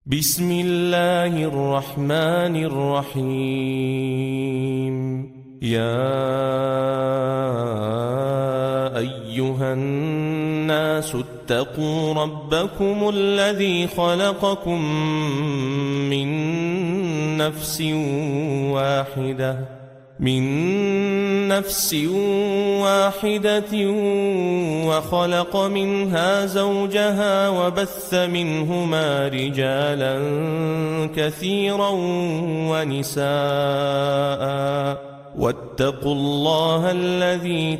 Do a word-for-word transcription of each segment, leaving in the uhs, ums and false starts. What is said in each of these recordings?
بسم الله الرحمن الرحيم. يا أيها الناس اتقوا ربكم الذي خلقكم من نفس واحدة من نفس واحدة وخلق منها زوجها وبث منهما رجالا كثيرا ونساء واتقوا الله الذي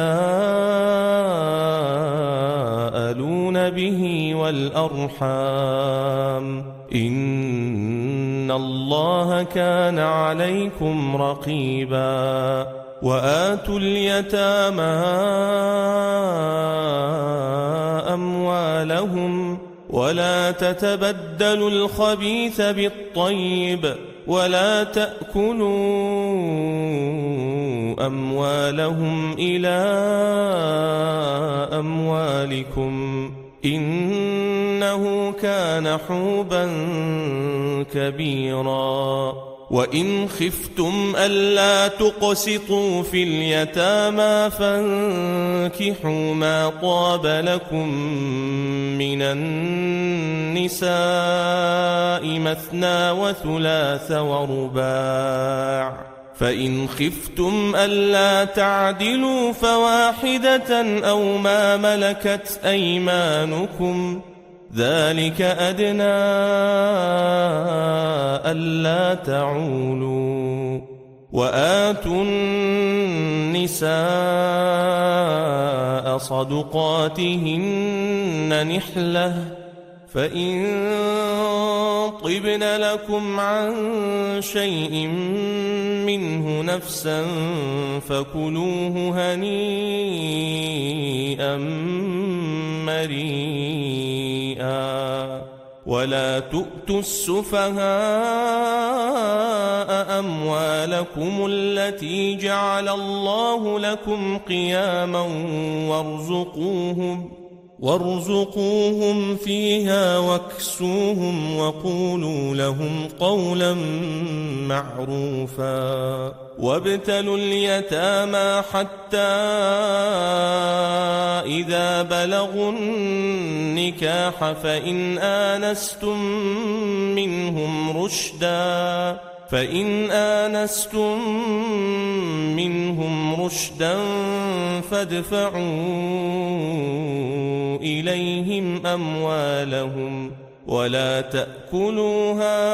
تساءلون به والأرحام إن الله كان عليكم رقيبا. وآتوا اليتامى أموالهم ولا تتبدلوا الخبيث بالطيب ولا تأكلوا أموالهم إلى أموالكم إنه كان حوبا كبيرا. وإن خفتم ألا تقسطوا في اليتامى فانكحوا ما طاب لكم من النساء مثنى وثلاث ورباع، فإن خفتم ألا تعدلوا فواحدة أو ما ملكت أيمانكم ذلك أدنى ألا تعولوا. وآتوا النساء صدقاتهن نحلة فإن طبن لكم عن شيء منه نفسا فكلوه هنيئا مريئا. ولا تؤتوا السفهاء أموالكم التي جعل الله لكم قياما وارزقوهم وارزقوهم فيها واكسوهم وقولوا لهم قولا معروفا. وابتلوا اليتامى حتى إذا بلغوا النكاح فإن آنستم منهم رشدا فإن آنستم منهم رشدا فادفعوا إليهم أموالهم ولا تأكلوها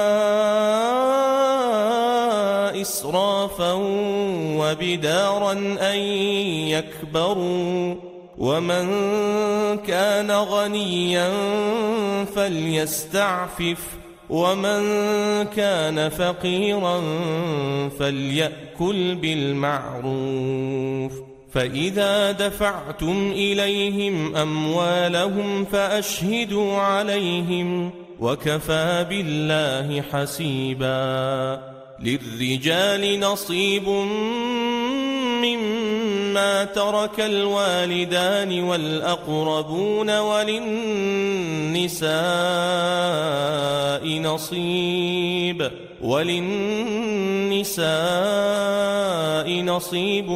إسرافا وبدارا أن يكبروا. ومن كان غنيا فليستعفف ومن كان فقيرا فليأكل بالمعروف. فإذا دفعتم إليهم أموالهم فأشهدوا عليهم وكفى بالله حسيبا. للرجال نصيب مما ترك الوالدان والأقربون وللنساء نصيب وللنساء نصيب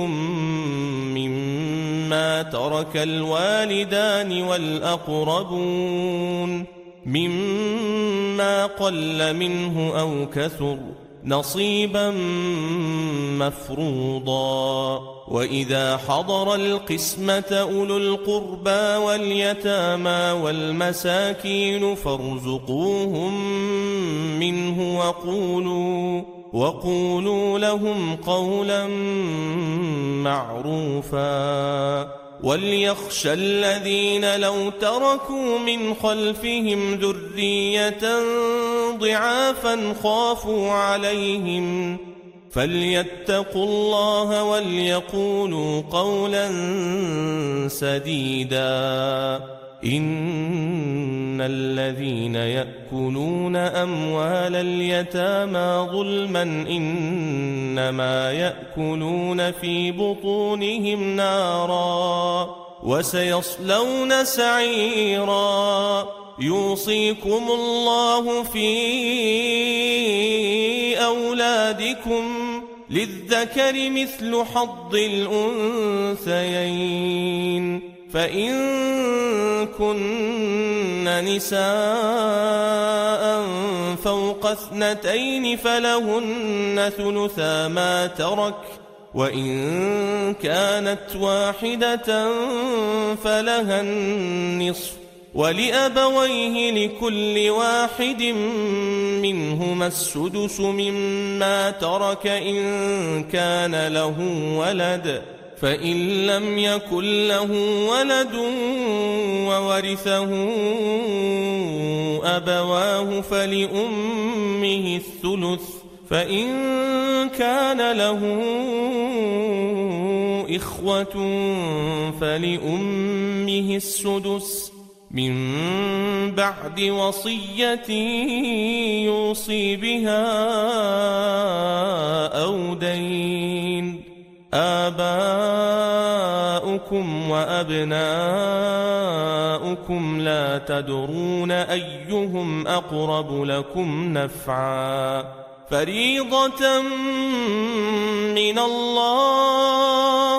مما ترك الوالدان والأقربون مما قل منه أو كثر نصيبا مفروضا. وإذا حضر القسمة أولو القربى واليتامى والمساكين فارزقوهم منه وقولوا وقولوا لهم قولا معروفا. وليخشى الذين لو تركوا من خلفهم ذرية ضعافا خافوا عليهم فليتقوا الله وليقولوا قولا سديدا. إن الذين يأكلون أموال اليتامى ظلما إنما يأكلون في بطونهم نارا وسيصلون سعيرا. يوصيكم الله في أولادكم للذكر مثل حظ الأنثيين فإن كن نساء فوق اثنتين فلهن ثلثا ما ترك وإن كانت واحدة فلها النصف ولأبويه لكل واحد منهما السدس مما ترك إن كان له ولد فإن لم يكن له ولد وورثه أبواه فلأمه الثلث فإن كان له إخوة فلأمه السدس من بعد وصية يوصي بها أو دين آباؤكم وأبناؤكم لا تدرون أيهم أقرب لكم نفعا فريضة من الله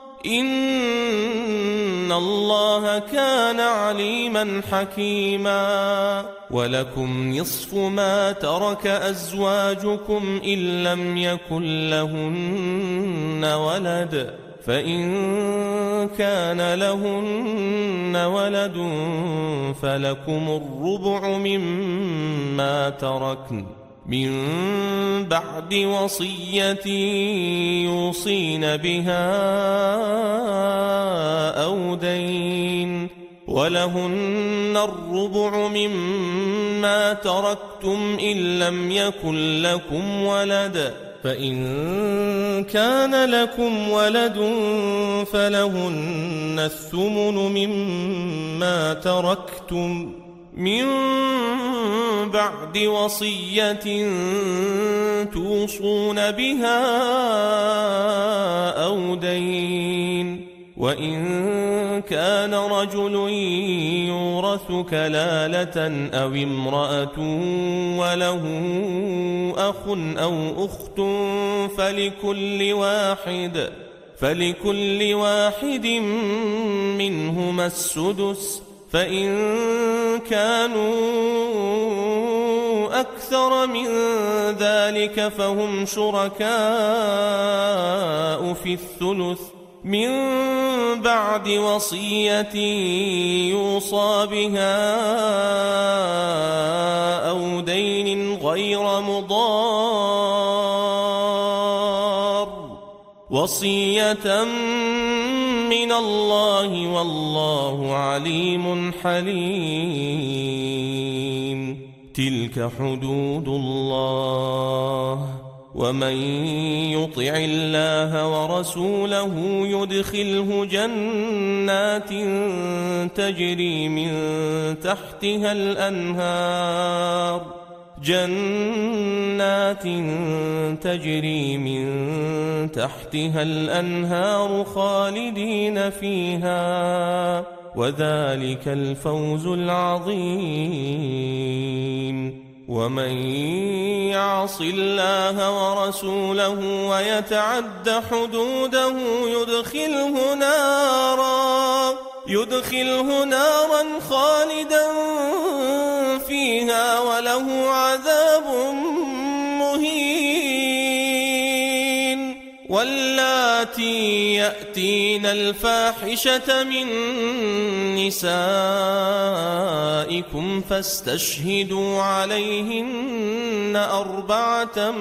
إن الله كان عليما حكيما ولكم نصف ما ترك أزواجكم إن لم يكن لهن ولد فإن كان لهن ولد فلكم الربع مما تركن من بعد وصية يوصين بها أو دين ولهن الربع مما تركتم إن لم يكن لكم ولد فإن كان لكم ولد فلهن الثمن مما تركتم من بعد وصية توصون بها أو دين وإن كان رجل يورث كلالة أو امرأة وله أخ أو أخت فلكل واحد فلكل واحد منهما السدس فإن كانوا أكثر من ذلك فهم شركاء في الثلث من بعد وصية يوصى بها أو دين غير مضار وصية من الله والله عليم حليم تلك حدود الله ومن يطع الله ورسوله يدخله جنات تجري من تحتها الأنهار جنات تجري من تحتها الأنهار خالدين فيها وذلك الفوز العظيم ومن يعص الله ورسوله ويتعد حدوده يدخله نارا يدخله نارا خالدا فيها وله عذاب مهين واللاتي يأتين الفاحشة من نسائكم فاستشهدوا عليهن أربعة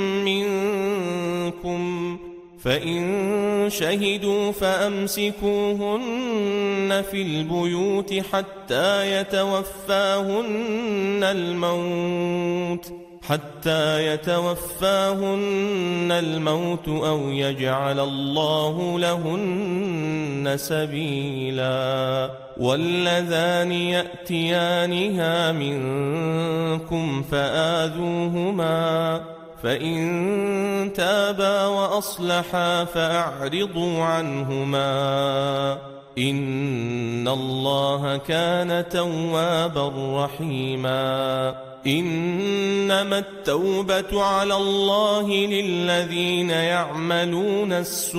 منكم فإن شهدوا فأمسكوهن في البيوت حتى يتوفاهن الموت حتى يتوفاهن الموت أو يجعل الله لهن سبيلا واللذان يأتيانها منكم فآذوهما فإن تابا وأصلحا فأعرضوا عنهما إن الله كان توابا رحيما إنما التوبة على الله للذين يعملون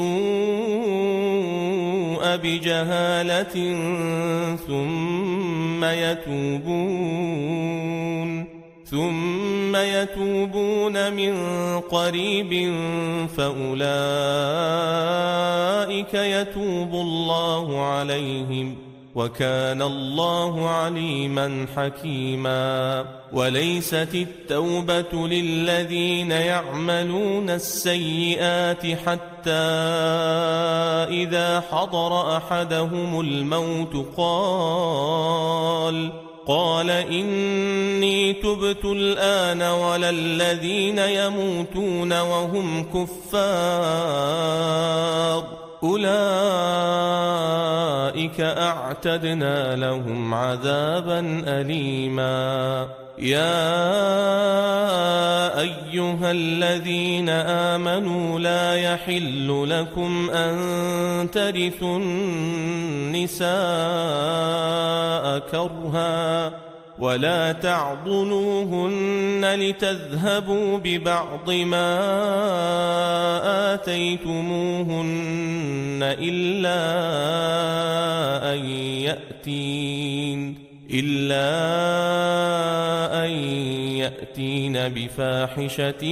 السوء بجهالة ثم يتوبون ثم يتوبون من قريب فأولئك يتوب الله عليهم وكان الله عليما حكيما وليست التوبة للذين يعملون السيئات حتى إذا حضر أحدهم الموت قال قال إني تبت الآن ولا الذين يموتون وهم كفار أولئك أعتدنا لهم عذابا أليما يا أيها الذين آمنوا لا يحل لكم أن ترثوا النساء كرها ولا تعضلوهن لتذهبوا ببعض ما آتيتموهن إلا أن يأتين إلا أن يأتين بفاحشة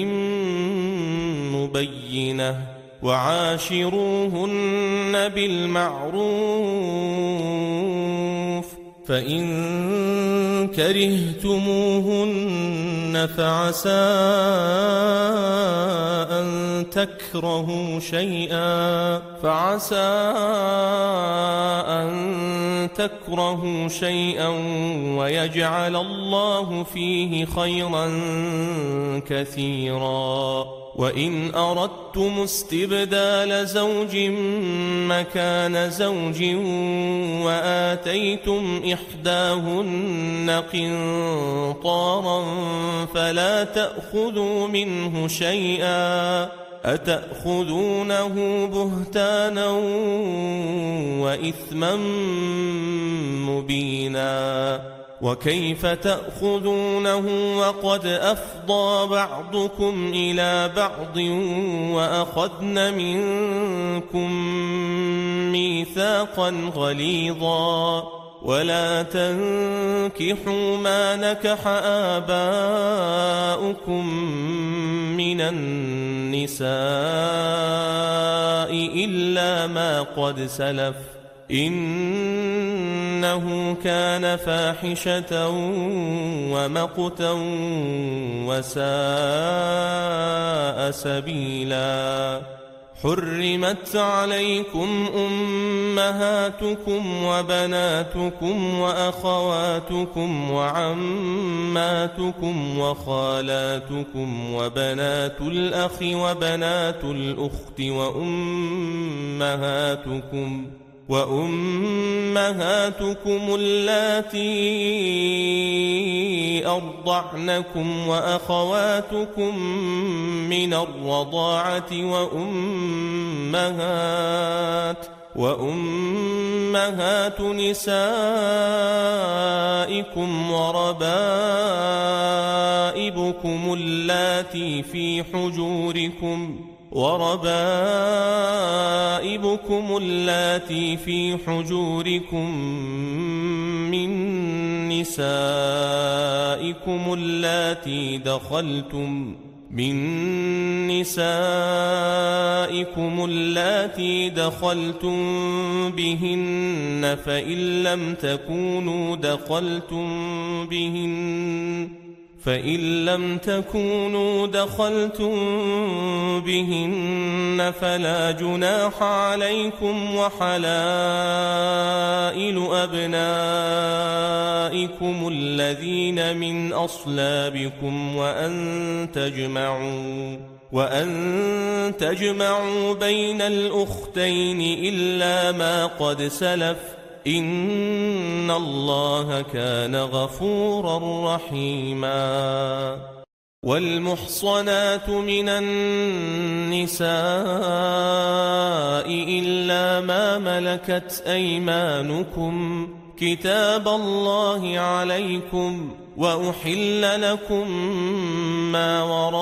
مبينة وعاشروهن بالمعروف فإن كرهتموهن فعسى أن تكرهوا شيئا فعسى أن تكرهوا شيئا ويجعل الله فيه خيرا كثيرا وإن أردتم استبدال زوج مكان زوج وآتيتم إحداهن قنطارا فلا تأخذوا منه شيئا أتأخذونه بهتانا وإثما مبينا وكيف تأخذونه وقد أفضى بعضكم إلى بعض وأخذن منكم ميثاقا غليظا ولا تنكحوا ما نكح آباؤكم من النساء إلا ما قد سلف إنه كان فاحشة ومقتا وساء سبيلا حرمت عليكم أمهاتكم وبناتكم وأخواتكم وعماتكم وخالاتكم وبنات الأخ وبنات الأخت وأمهاتكم وأمهاتكم اللاتي أرضعنكم وأخواتكم من الرضاعة وأمهات وأمهات نسائكم وربائبكم اللاتي في حجوركم وربائبكم اللاتي في حجوركم من نسائكم اللاتي دخلتم من نسائكم اللاتي دخلتم بهن فإن لم تكونوا دخلتم بهن فإن لم تكونوا دخلتم بهن فلا جناح عليكم وحلائل أبنائكم الذين من أصلابكم وأن تجمعوا وأن تجمعوا بين الأختين إلا ما قد سلف إن الله كان غفورا رحيما والمحصنات من النساء إلا ما ملكت أيمانكم كتاب الله عليكم وأحل لكم ما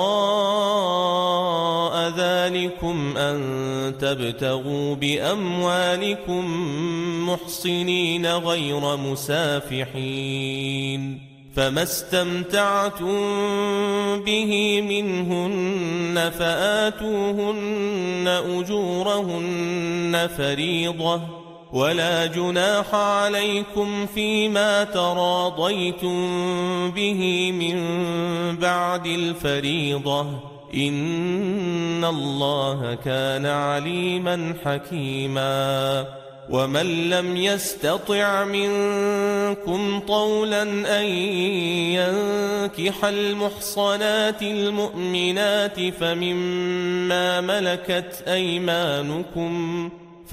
وراء ذلكم أن تبتغوا بأموالكم محصنين غير مسافحين فما استمتعتم به منهن فآتوهن أجورهن فريضة ولا جناح عليكم فيما تراضيتم به من بعد الفريضة إن الله كان عليما حكيما ومن لم يستطع منكم طولا أن ينكح المحصنات المؤمنات فمما ملكت أيمانكم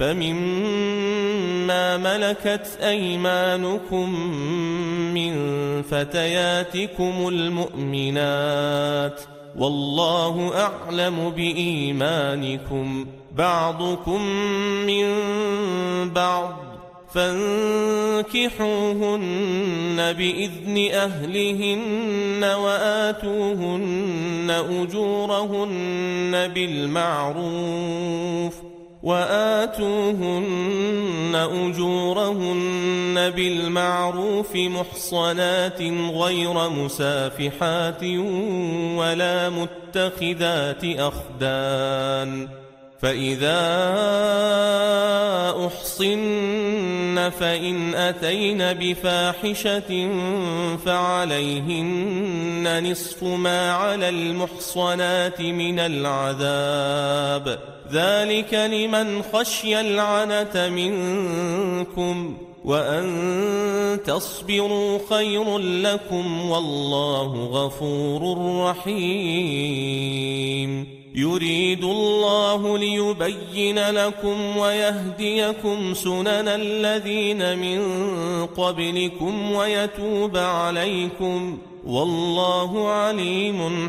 فمما ملكت أيمانكم من فتياتكم المؤمنات والله أعلم بإيمانكم بعضكم من بعض فانكحوهن بإذن أهلهن وآتوهن أجورهن بالمعروف وآتوهن أجورهن بالمعروف محصنات غير مسافحات ولا متخذات أخدان فإذا أحصن فإن أتين بفاحشة فعليهن نصف ما على المحصنات من العذاب ذلك لمن خشي العنة منكم وأن تصبروا خير لكم والله غفور رحيم يريد الله ليبين لكم ويهديكم سنن الذين من قبلكم ويتوب عليكم والله عليم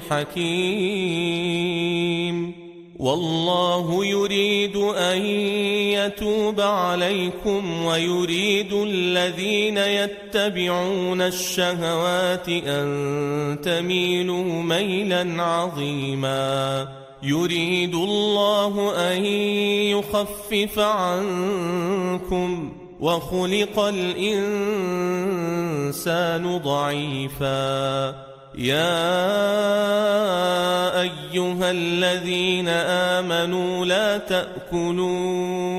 حكيم والله يريد أن يتوب عليكم ويريد الذين يتبعون الشهوات أن تميلوا ميلا عظيما يريد الله أن يخفف عنكم وخلق الإنسان ضعيفا يا أيها الذين آمنوا لا تأكلوا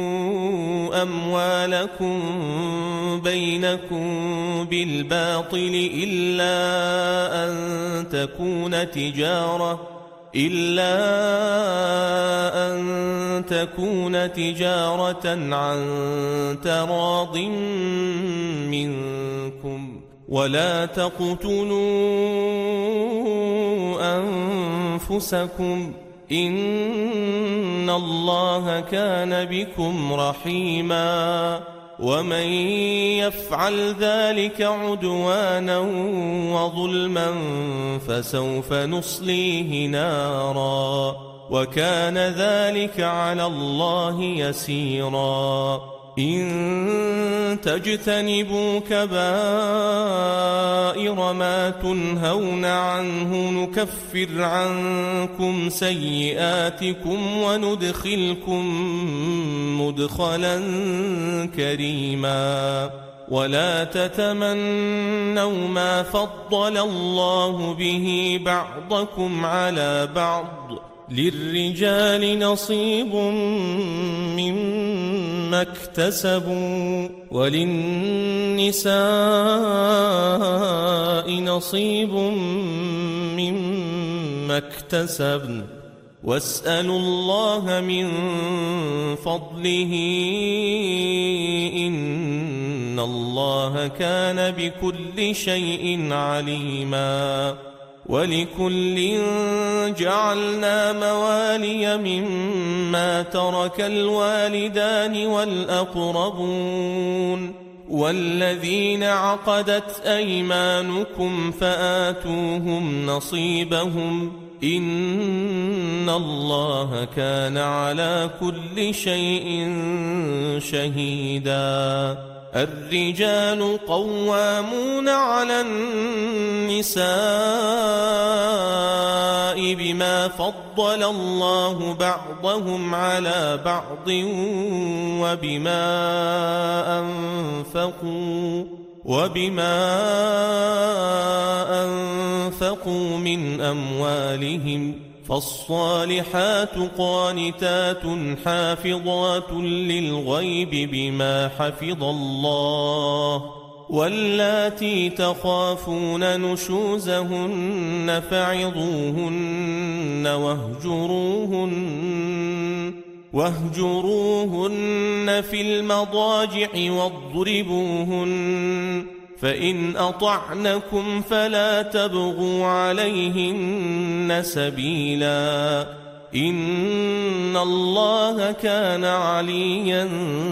أموالكم بينكم بالباطل إلا أن تكون تجارة إلا أن تكون تجارة عن تراض منكم ولا تقتلوا أنفسكم إن الله كان بكم رحيما ومن يفعل ذلك عدوانا وظلما فسوف نصليه نارا وكان ذلك على الله يسيرا إن تجتنبوا كبائر ما تنهون عنه نكفر عنكم سيئاتكم وندخلكم مدخلا كريما ولا تتمنوا ما فضل الله به بعضكم على بعض للرجال نصيب مما اكتسبوا وللنساء نصيب مما اكتسبن واسألوا الله من فضله إن الله كان بكل شيء عليما ولكل جعلنا موالي مما ترك الوالدان والأقربون والذين عقدت أيمانكم فآتوهم نصيبهم إن الله كان على كل شيء شهيدا. الرجال قوامون على النساء بما فضل الله بعضهم على بعض وبما أنفقوا وبما أنفقوا من أموالهم فالصالحات قانتات حافظات للغيب بما حفظ الله واللاتي تخافون نشوزهن فعظوهن واهجروهن واهجروهن في المضاجع واضربوهن فإن أطعنكم فلا تبغوا عليهن سبيلا إن الله كان عليا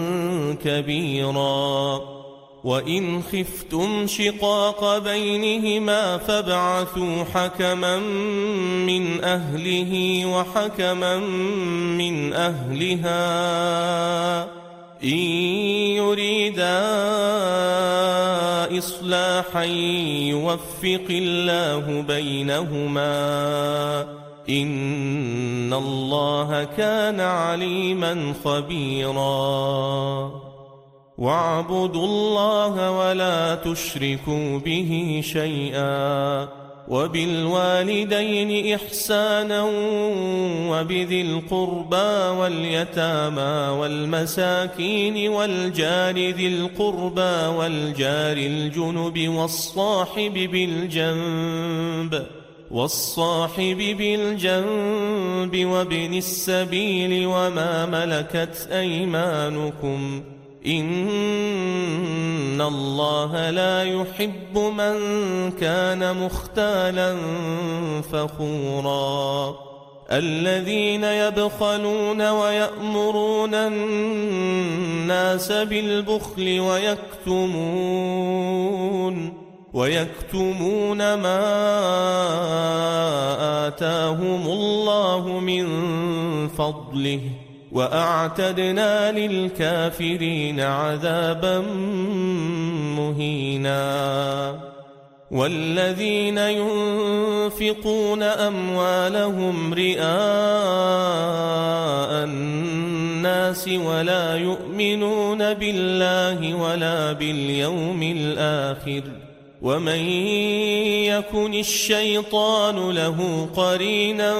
كبيرا. وإن خفتم شقاق بينهما فابعثوا حكما من أهله وحكما من أهلها إن يريدا إصلاحا يوفق الله بينهما إن الله كان عليما خبيرا. واعبدوا الله ولا تشركوا به شيئا وبالوالدين إحسانا وبذي القربى واليتامى والمساكين والجار ذي القربى والجار الجنب والصاحب بالجنب والصاحب بالجنب وابن السبيل وما ملكت أيمانكم إن الله لا يحب من كان مختالا فخورا. الذين يبخلون ويأمرون الناس بالبخل ويكتمون ويكتمون ما آتاهم الله من فضله وأعتدنا للكافرين عذابا مهينا. والذين ينفقون أموالهم رئاء الناس ولا يؤمنون بالله ولا باليوم الآخر ومن يكن الشيطان له قرينا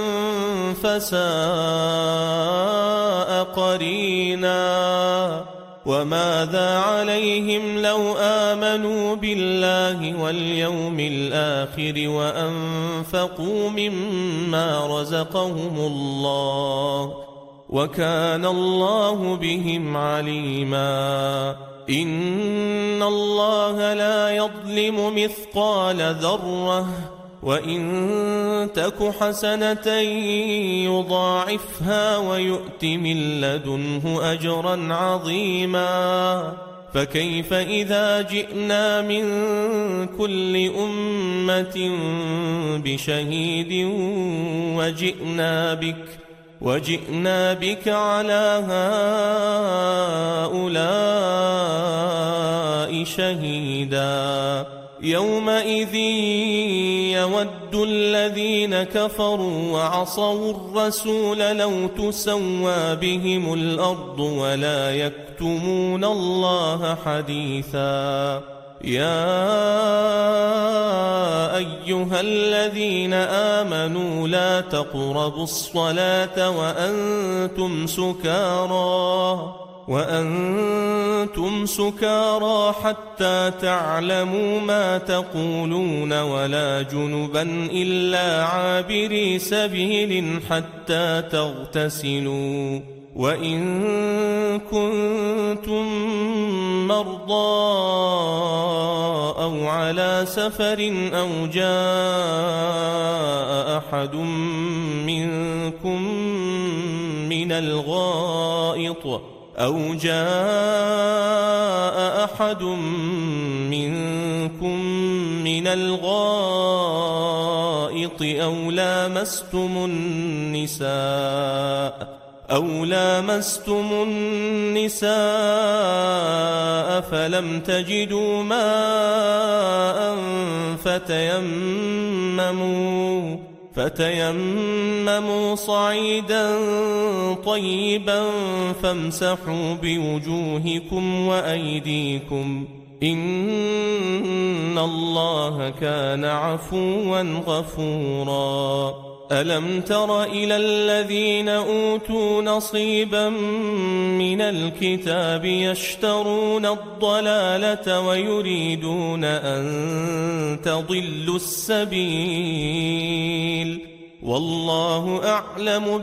فساء قرينا. وماذا عليهم لو آمنوا بالله واليوم الآخر وأنفقوا مما رزقهم الله وكان الله بهم عليما. إن الله لا يظلم مثقال ذرة وإن تك حسنة يضاعفها ويؤت من لدنه أجرا عظيما. فكيف إذا جئنا من كل أمة بشهيد وجئنا بك وجئنا بك على هؤلاء شهيدا. يومئذ يود الذين كفروا وعصوا الرسول لو تسوى بهم الأرض ولا يكتمون الله حديثا. يا أيها الذين آمنوا لا تقربوا الصلاة وأنتم سكارى وأنتم سكارى حتى تعلموا ما تقولون ولا جنبا إلا عابري سبيل حتى تغتسلوا. وإن كنتم مرضى أو على سفر أو جاء أحد منكم من الغائط أو جاء أحد منكم من الغائط أو لامستم النساء أو لامستم النساء فلم تجدوا ماء فتيمموا فتيمموا صعيدا طيبا فامسحوا بوجوهكم وأيديكم إن الله كان عفوا غفورا. ألم تر إلى الذين أوتوا نصيبا من الكتاب يشترون الضلالة ويريدون أن تضلوا السبيل والله أعلم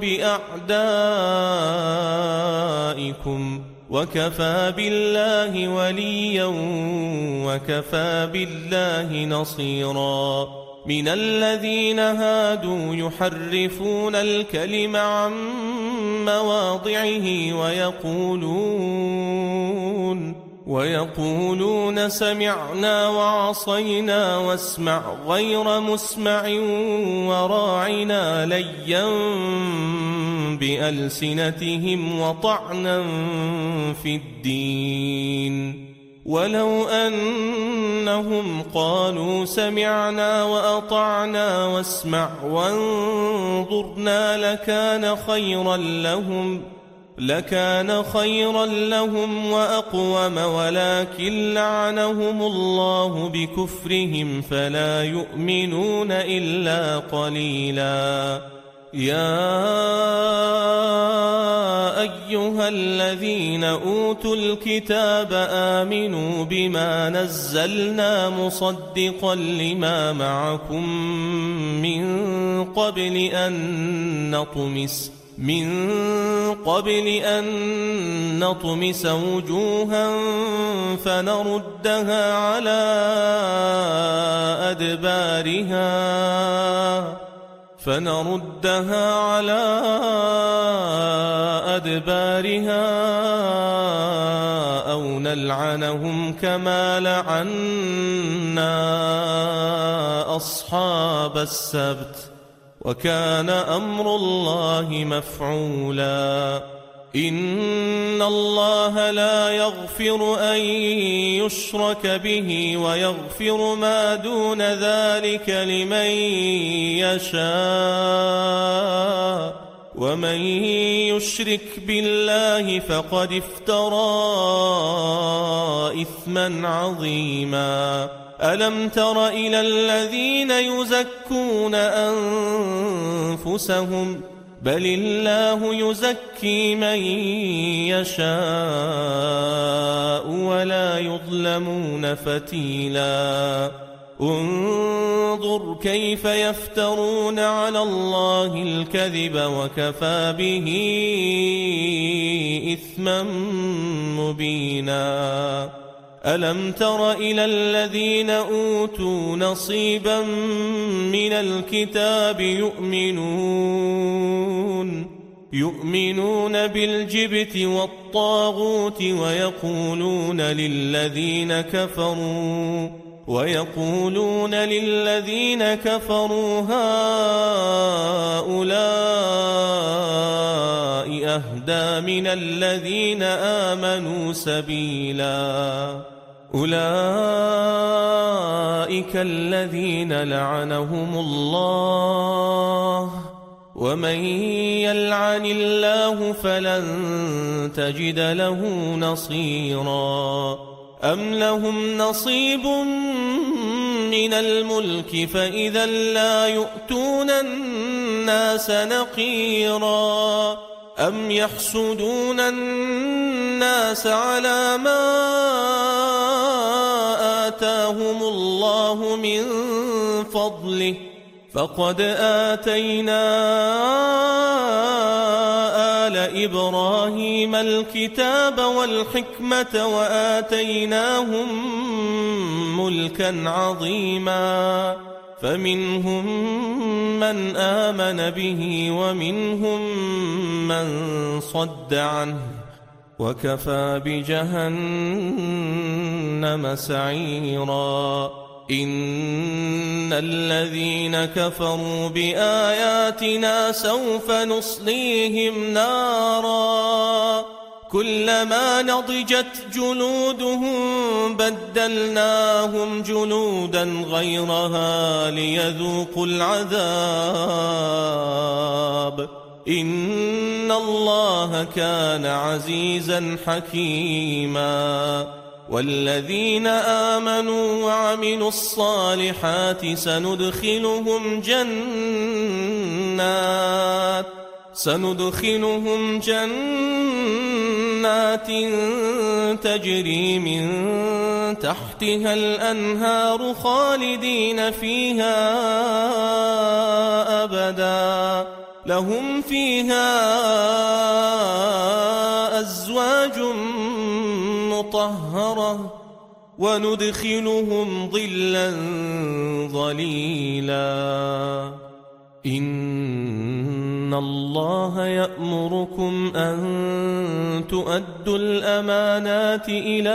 بأعدائكم وكفى بالله وليا وكفى بالله نصيرا. من الذين هادوا يحرفون الكلم عن مواضعه ويقولون ويقولون سمعنا وعصينا واسمع غير مسمع وراعنا ليا بألسنتهم وطعنا في الدين ولو أنهم قالوا سمعنا وأطعنا واسمع وانظرنا لكان خيرا لهم لكان خيرا لهم وأقوم ولكن لعنهم الله بكفرهم فلا يؤمنون إلا قليلا. يا أيها الذين أوتوا الكتاب آمنوا بما نزلنا مصدقا لما معكم من قبل أن نطمس من قبل أن نطمس وجوها فنردها على أدبارها فنردها على أدبارها أو نلعنهم كما لعنا أصحاب السبت وكان أمر الله مفعولا. إن الله لا يغفر أن يشرك به ويغفر ما دون ذلك لمن يشاء ومن يشرك بالله فقد افترى إثما عظيما. ألم تر إلى الذين يزكون أنفسهم بل الله يزكي من يشاء ولا يظلمون فتيلا. انظر كيف يفترون على الله الكذب وكفى به إثما مبينا. ألم تر إلى الذين أوتوا نصيبا من الكتاب يؤمنون يؤمنون بالجبت والطاغوت ويقولون للذين كفروا ويقولون للذين كفروا هؤلاء أهدى من الذين آمنوا سبيلا. أولئك الذين لعنهم الله ومن يلعن الله فلن تجد له نصيرا. أم لهم نصيب من الملك فإذا لا يؤتون الناس نقيرا. أم يحسدون الناس على ما آتاهم الله من فضله فقد آتينا آل إبراهيم الكتاب والحكمة وآتيناهم ملكا عظيما. فمنهم من آمن به ومنهم من صد عنه وكفى بجهنم سعيرا إن الذين كفروا بآياتنا سوف نصليهم نارا كلما نضجت جلودهم بدلناهم جلودا غيرها ليذوقوا العذاب إن الله كان عزيزا حكيما والذين آمنوا وعملوا الصالحات سندخلهم جنات سندخلهم جنات تجري من تحتها الأنهار خالدين فيها أبدا لهم فيها أزواج مطهرة وندخلهم ظلا ظليلا إن الله يأمركم أن تؤدوا الأمانات إلى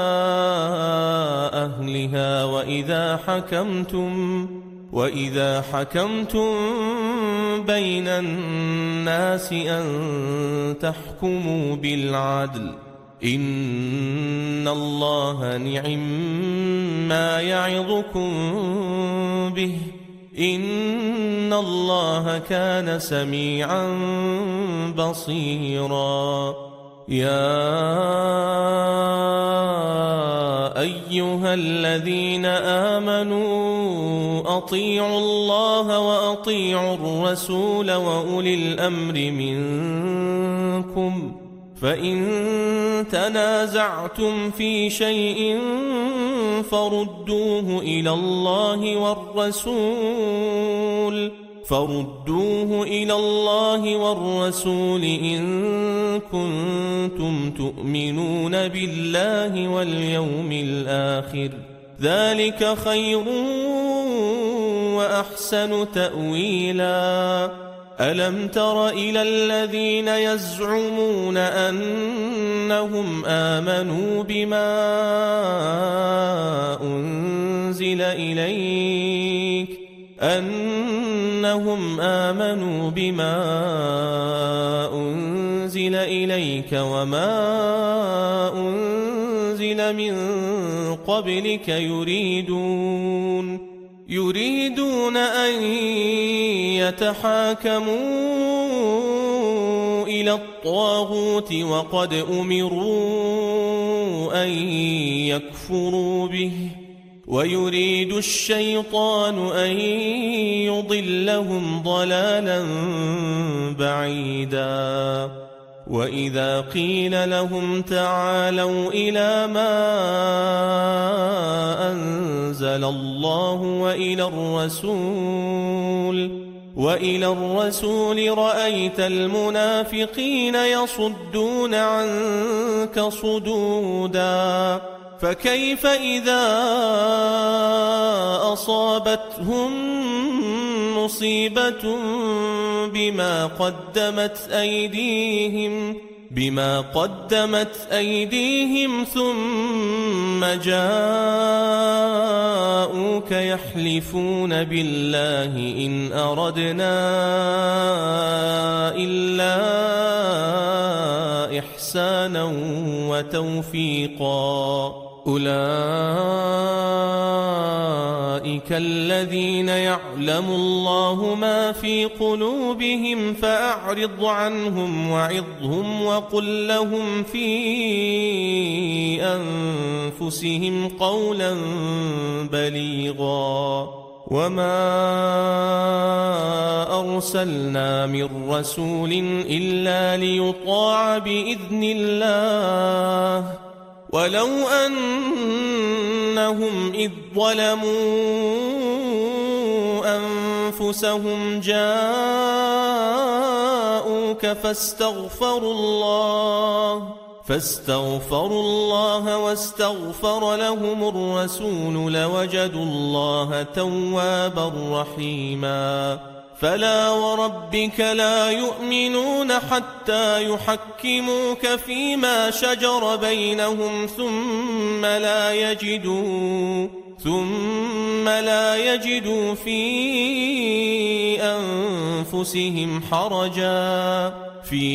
أهلها وإذا حكمتم وإذا حكمتم بين الناس أن تحكموا بالعدل إن الله نعما يعظكم به إن الله كان سميعا بصيرا يا أيها الذين آمنوا أطيعوا الله وأطيعوا الرسول وأولي الأمر منكم فإن تنازعتم في شيء فردوه إلى الله والرسول فردوه إلى الله والرسول إن كنتم تؤمنون بالله واليوم الآخر ذلك خير وأحسن تأويلا ألم تر إلى الذين يزعمون أنهم آمنوا بما أنزل إليك أنهم آمنوا بما أنزل إليك وما أنزل من قبلك يريدون يريدون أن يتحاكموا إلى الطاغوت وقد أمروا أن يكفروا به ويريد الشيطان أن يضلهم ضلالا بعيدا وإذا قيل لهم تعالوا إلى ما أنزل الله وإلى الرسول وإلى الرسول رأيت المنافقين يصدون عنك صدودا فكيف إذا أصابتهم مصيبة بما قدمت أيديهم بما قدمت أيديهم ثم جاءوك يحلفون بالله إن أردنا إلا إحسانا وتوفيقا أولئك الذين يعلم الله ما في قلوبهم فأعرض عنهم وعظهم وقل لهم في أنفسهم قولا بليغا وما أرسلنا من رسول إلا ليطاع بإذن الله ولو أنهم إذ ظلموا أنفسهم جاءوك فاستغفروا الله فاستغفروا الله واستغفر لهم الرسول لوجدوا الله توابا رحيما فلا وربك لا يؤمنون حتى يحكموك فيما شجر بينهم ثم لا يجدوا ثم لا يجدوا في أنفسهم حرجا في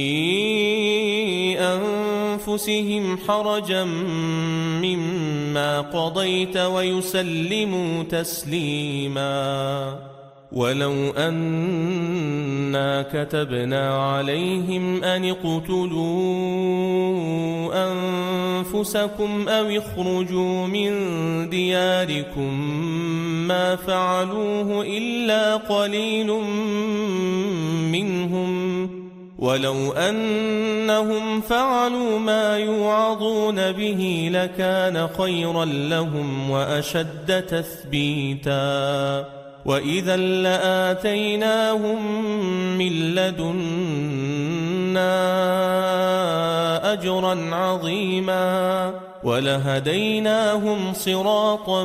أنفسهم حرجا مما قضيت ويسلموا تسليما. ولو أنا كتبنا عليهم أن اقتلوا أنفسكم أو اخرجوا من دياركم ما فعلوه إلا قليل منهم، ولو أنهم فعلوا ما يوعظون به لكان خيرا لهم وأشد تثبيتا، وإذا لآتيناهم من لدنا أجرا عظيما ولهديناهم صراطا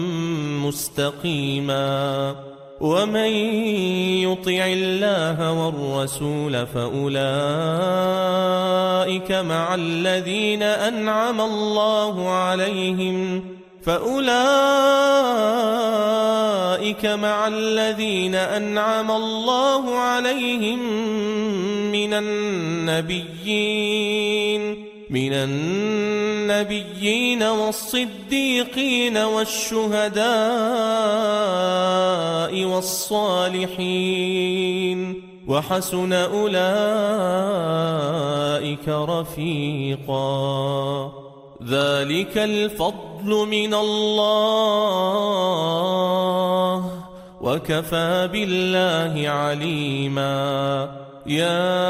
مستقيما. ومن يطع الله والرسول فأولئك مع الذين أنعم الله عليهم فأولئك مع الذين أنعم الله عليهم من النبيين من النبيين والصديقين والشهداء والصالحين، وحسن أولئك رفيقا. ذلك الفضل من الله وكفى بالله عليما. يا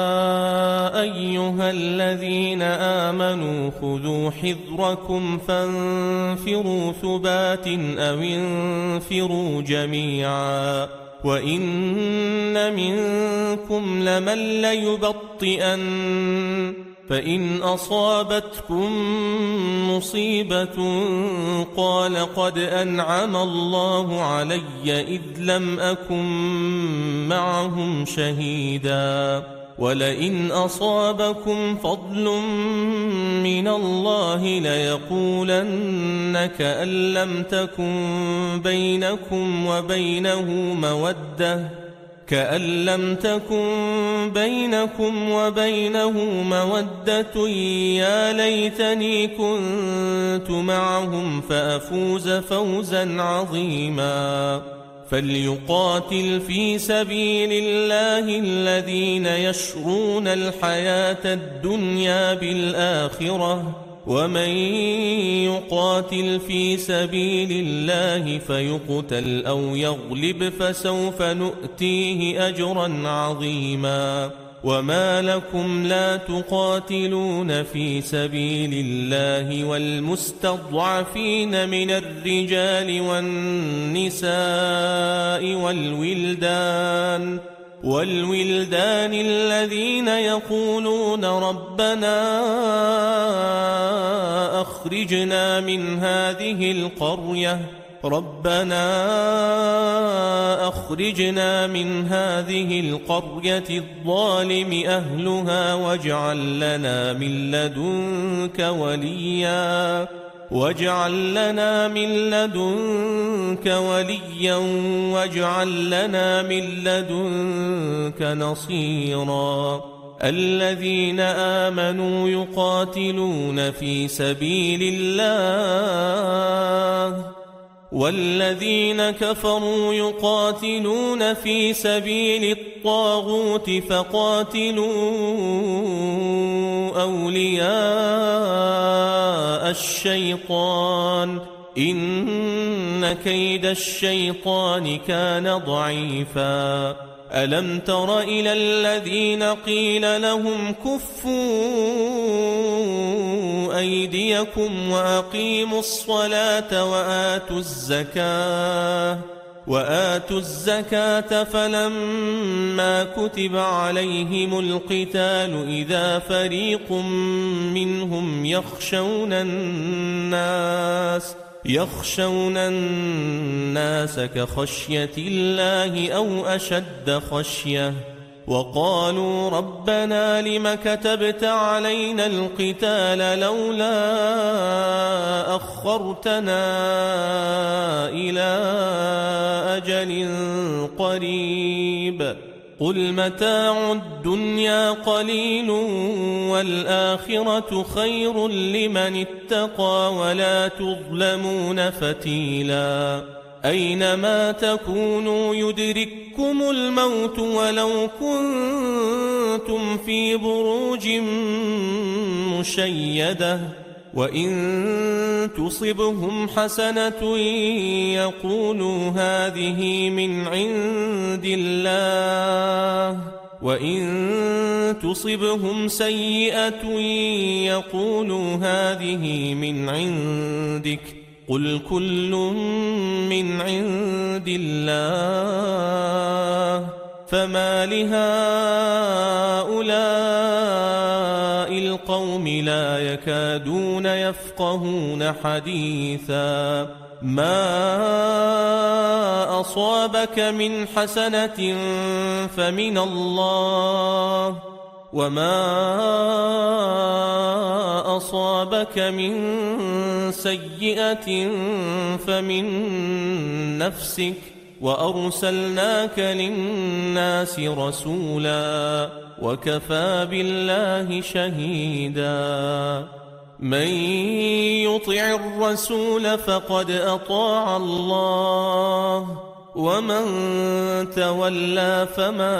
أيها الذين آمنوا خذوا حذركم فانفروا ثبات أو انفروا جميعا، وإن منكم لمن ليبطئن فإن أصابتكم مصيبة قال قد أنعم الله علي إذ لم أكن معهم شهيدا، ولئن أصابكم فضل من الله ليقولن كأن لم تكن بينكم وبينه مودة كأن لم تكن بينكم وبينه مودة يا ليتني كنت معهم فأفوز فوزا عظيما. فليقاتل في سبيل الله الذين يشرون الحياة الدنيا بالآخرة، ومن يقاتل في سبيل الله فيقتل أو يغلب فسوف نؤتيه أجرا عظيما. وما لكم لا تقاتلون في سبيل الله والمستضعفين من الرجال والنساء والولدان والولدان الذين يقولون ربنا أخرجنا من هذه القرية ربنا أخرجنا من هذه القرية الظالم أهلها واجعل لنا من لدنك وليا واجعل لنا من لدنك وليا واجعل لنا من لدنك نصيرا. الذين آمنوا يقاتلون في سبيل الله والذين كفروا يقاتلون في سبيل الطاغوت فقاتلوا أولياء الشيطان إن كيد الشيطان كان ضعيفا. ألم تر إلى الذين قيل لهم كفوا أيديكم وأقيموا الصلاة وآتوا الزكاة وآتوا الزكاة فلما كتب عليهم القتال إذا فريق منهم يخشون الناس يخشون الناس كخشية الله أو أشد خشية وقالوا ربنا لم كتبت علينا القتال لولا أخرتنا إلى أجل قريب قل متاع الدنيا قليل والآخرة خير لمن اتقى ولا تظلمون فتيلا أينما تكونوا يدرككم الموت ولو كنتم في بروج مشيدة وإن تصبهم حسنة يقولوا هذه من عند الله وإن تصبهم سيئة يقولوا هذه من عندك قل كل من عند الله فما لهؤلاء القوم لا يكادون يفقهون حديثا ما أصابك من حسنة فمن الله وما أصابك من سيئة فمن نفسك وأرسلناك للناس رسولا وكفى بالله شهيدا من يطع الرسول فقد أطاع الله ومن تولى فما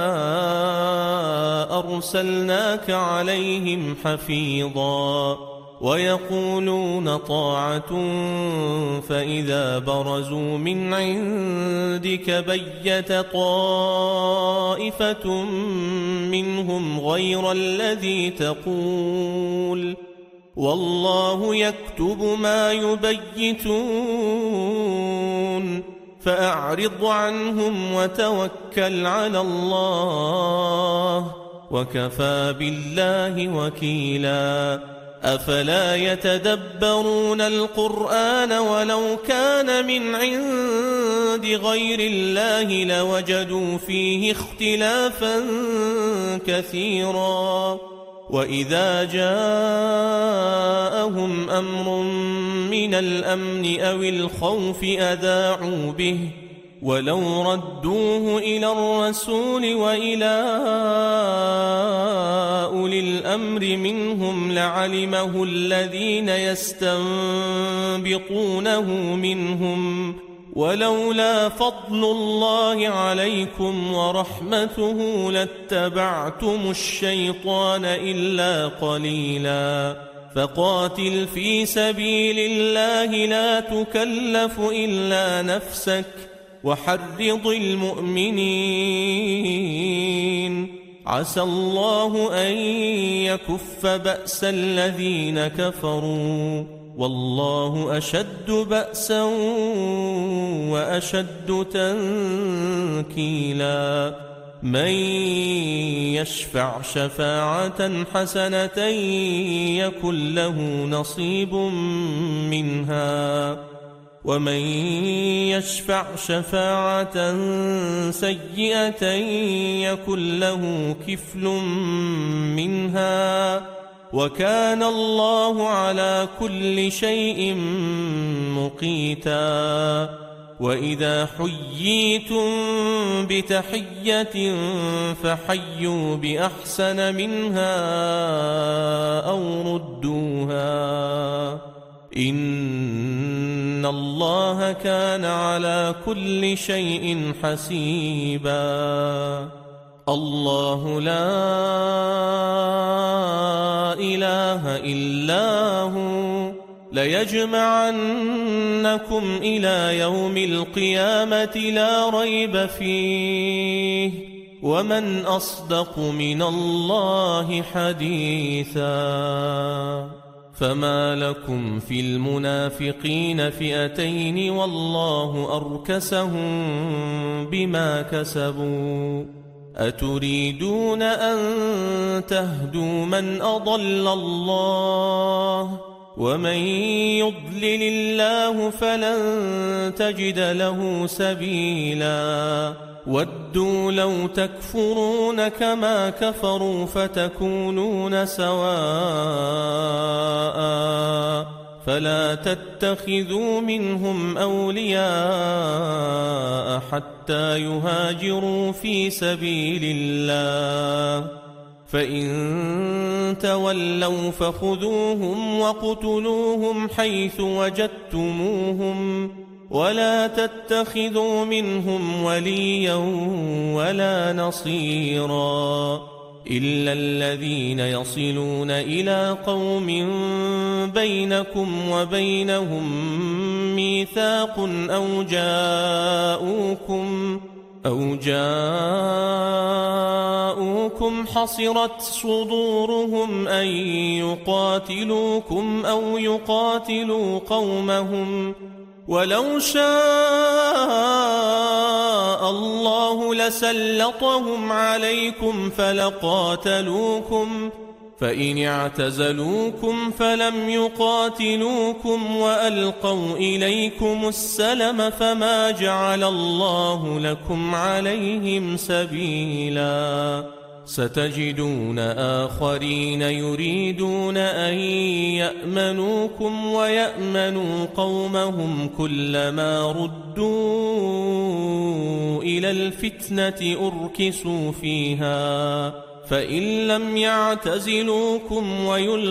أرسلناك عليهم حفيظا ويقولون طاعة فإذا برزوا من عندك بيت طائفة منهم غير الذي تقول والله يكتب ما يبيتون فأعرض عنهم وتوكل على الله وكفى بالله وكيلا أفلا يتدبرون القرآن ولو كان من عند غير الله لوجدوا فيه اختلافا كثيرا وإذا جاءهم أمر من الأمن أو الخوف أذاعوا به ولو ردوه إلى الرسول وإلى أولي الأمر منهم لعلمه الذين يستنبطونه منهم ولولا فضل الله عليكم ورحمته لاتبعتم الشيطان إلا قليلا فقاتل في سبيل الله لا تكلف إلا نفسك وحرض المؤمنين عسى الله أن يكف بأس الذين كفروا والله أشد بأسا وأشد تنكيلا من يشفع شفاعة حسنة يكن له نصيب منها ومن يشفع شفاعة سيئة يكن له كفل منها وكان الله على كل شيء مقيتا وإذا حييتم بتحية فحيوا بأحسن منها أو ردوها إن الله كان على كل شيء حسيبا الله لا إله إلا هو ليجمعنكم إلى يوم القيامة لا ريب فيه ومن أصدق من الله حديثا فما لكم في المنافقين فئتين والله أركسهم بما كسبوا أتريدون أن تهدوا من أضل الله ومن يضلل الله فلن تجد له سبيلا ودوا لو تكفرون كما كفروا فتكونون سواء فلا تتخذوا منهم أولياء حتى يهاجروا في سبيل الله فإن تولوا فخذوهم وقتلوهم حيث وجدتموهم ولا تتخذوا منهم وليا ولا نصيرا إلا الذين يصلون إلى قوم بينكم وبينهم ميثاق أو جاءوكم أو جاءوكم حصرت صدورهم أن يقاتلوكم أو يقاتلوا قومهم ولو شاء الله لسلطهم عليكم فلقاتلوكم فإن اعتزلوكم فلم يقاتلوكم وألقوا إليكم السلم فما جعل الله لكم عليهم سبيلا ستجدون آخرين يريدون أن يأمنوكم ويأمنوا قومهم كلما ردوا إلى الفتنة أركسوا فيها فإن لم يعتزلوكم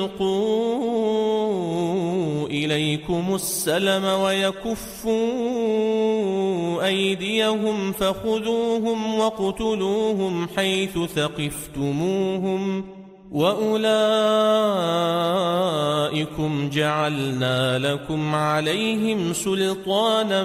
ويلقوا إليكم السلم ويكفوا أيديهم فخذوهم وقتلوهم حيث ثقفتموهم وأولئكم جعلنا لكم عليهم سلطانا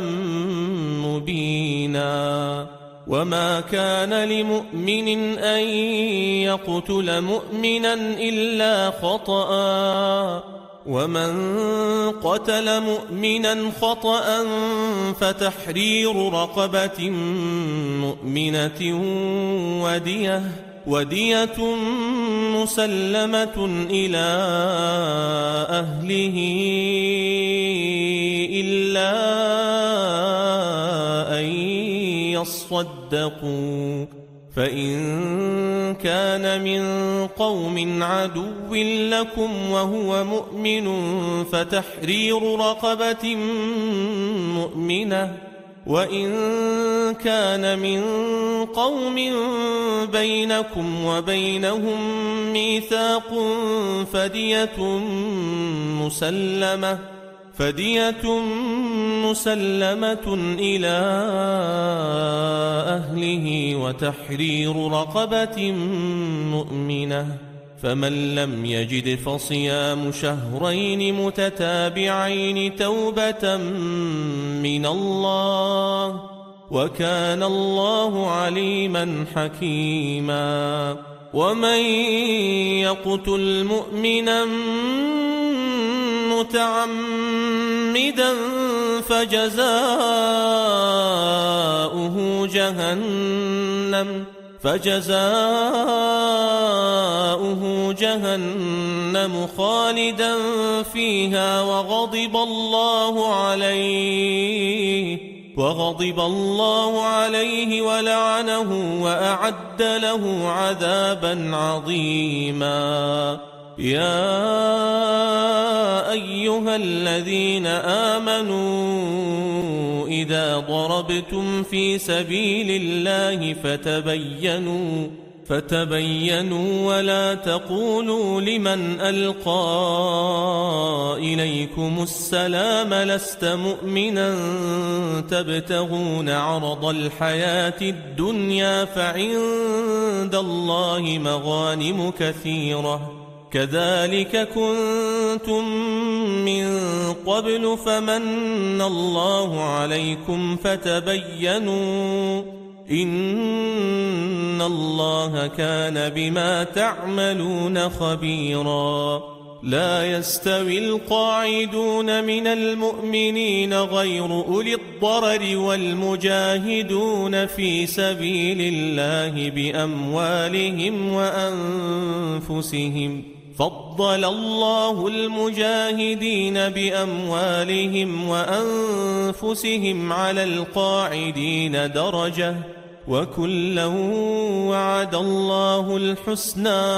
مبينا وما كان لمؤمن أن يقتل مؤمنا إلا خطأ ومن قتل مؤمنا خطأ فتحرير رقبة مؤمنة ودية ودية مسلمة إلى أهله إلا أن يصدقوا فإن كان من قوم عدو لكم وهو مؤمن فتحرير رقبة مؤمنة وإن كان من قوم بينكم وبينهم ميثاق فدية مسلمة فدية مسلمة إلى أهله وتحرير رقبة مؤمنة فمن لم يجد فصيام شهرين متتابعين توبة من الله وكان الله عليما حكيما ومن يقتل مؤمنا متعمدا فجزاؤه جهنم فجزاؤه جهنم خالدا فيها وغضب الله عليه وغضب الله عليه ولعنه وأعد له عذابا عظيما يا أيها الذين آمنوا إذا ضربتم في سبيل الله فتبينوا فتبينوا ولا تقولوا لمن ألقى إليكم السلام لست مؤمنا تبتغون عرض الحياة الدنيا فعند الله مغانم كثيرة كذلك كنتم من قبل فمن الله عليكم فتبينوا إن الله كان بما تعملون خبيرا لا يستوي القاعدون من المؤمنين غير أولي الضرر والمجاهدون في سبيل الله بأموالهم وأنفسهم فضل الله المجاهدين بأموالهم وأنفسهم على القاعدين درجة وكلا وعد الله الحسنى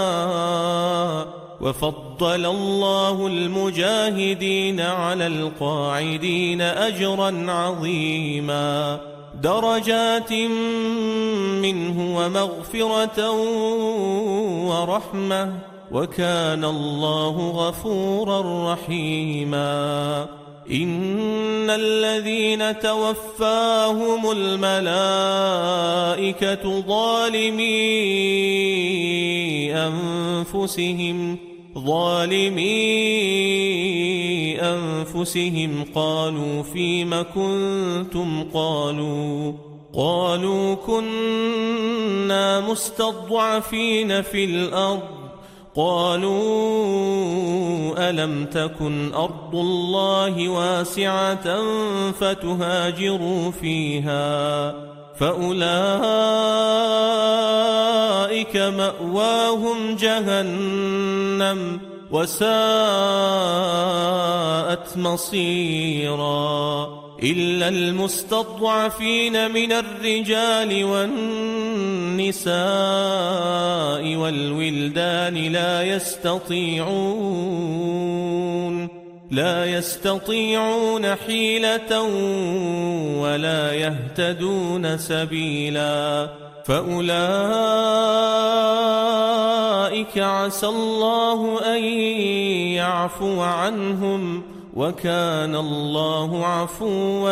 وفضل الله المجاهدين على القاعدين أجرا عظيما درجات منه ومغفرة ورحمة وكان الله غفورا رحيما إن الذين توفاهم الملائكة ظالمي أنفسهم ظالمي أنفسهم قالوا فيم كنتم قالوا قالوا كنا مستضعفين في الأرض قالوا ألم تكن أرض الله واسعة فتهاجروا فيها فأولئك مأواهم جهنم وساءت مصيرا إلا المستضعفين من الرجال والنساء والولدان لا يستطيعون لا يستطيعون حيلة ولا يهتدون سبيلا فأولئك عسى الله أن يعفو عنهم وكان الله عفوا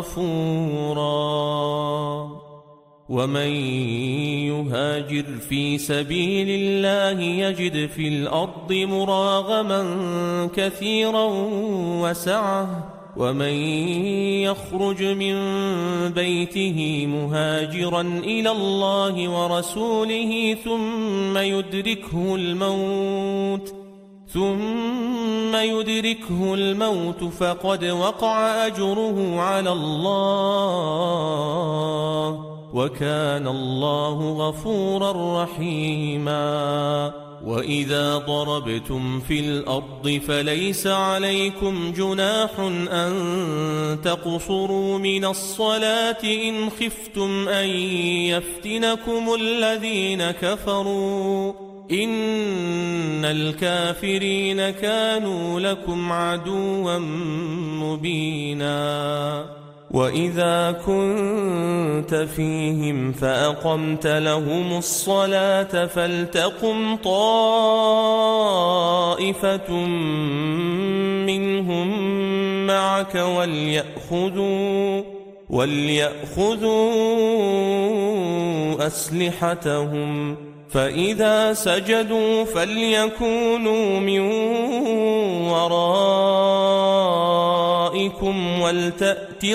غفورا ومن يهاجر في سبيل الله يجد في الأرض مراغما كثيرا وسعة ومن يخرج من بيته مهاجرا إلى الله ورسوله ثم يدركه الموت ثم يدركه الموت فقد وقع أجره على الله وكان الله غفورا رحيما وإذا ضربتم في الأرض فليس عليكم جناح أن تقصروا من الصلاة إن خفتم أن يفتنكم الذين كفروا إن الكافرين كانوا لكم عدوا مبينا وإذا كنت فيهم فأقمت لهم الصلاة فلتقم طائفة منهم معك وليأخذوا وليأخذوا أسلحتهم فإذا سجدوا فليكونوا من ورائكم ولتأت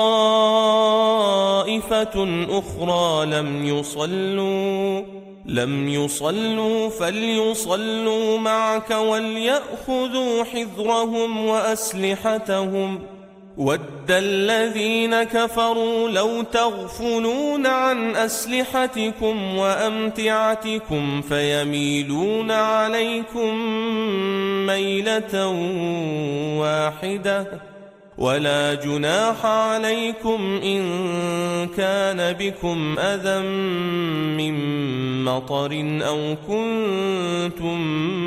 طائفة أخرى لم يصلوا لم يصلوا فليصلوا معك وليأخذوا حذرهم وأسلحتهم ود الذين كفروا لو تغفلون عن أسلحتكم وأمتعتكم فيميلون عليكم ميلة واحدة ولا جناح عليكم إن كان بكم أذى من مطر أو كنتم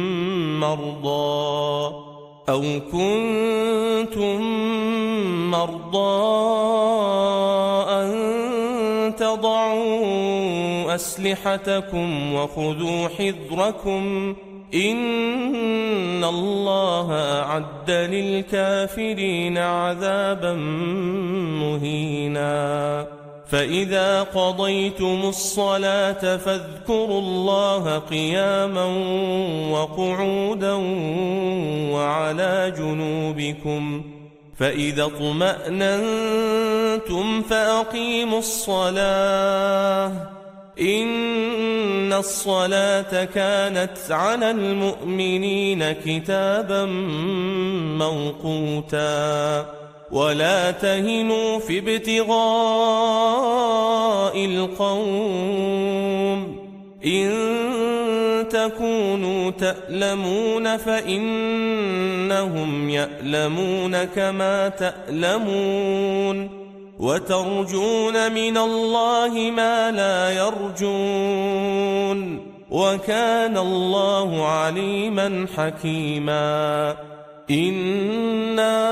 مرضى أو كنتم مرضى أن تضعوا أسلحتكم وخذوا حذركم إن الله أعد للكافرين عذابا مهينا فإذا قضيتم الصلاة فاذكروا الله قياما وقعودا وعلى جنوبكم فإذا اطمأننتم فأقيموا الصلاة إن الصلاة كانت على المؤمنين كتابا موقوتا ولا تهنوا في ابتغاء القوم إن تكونوا تألمون فإنهم يألمون كما تألمون وترجون من الله ما لا يرجون وكان الله عليما حكيما إنا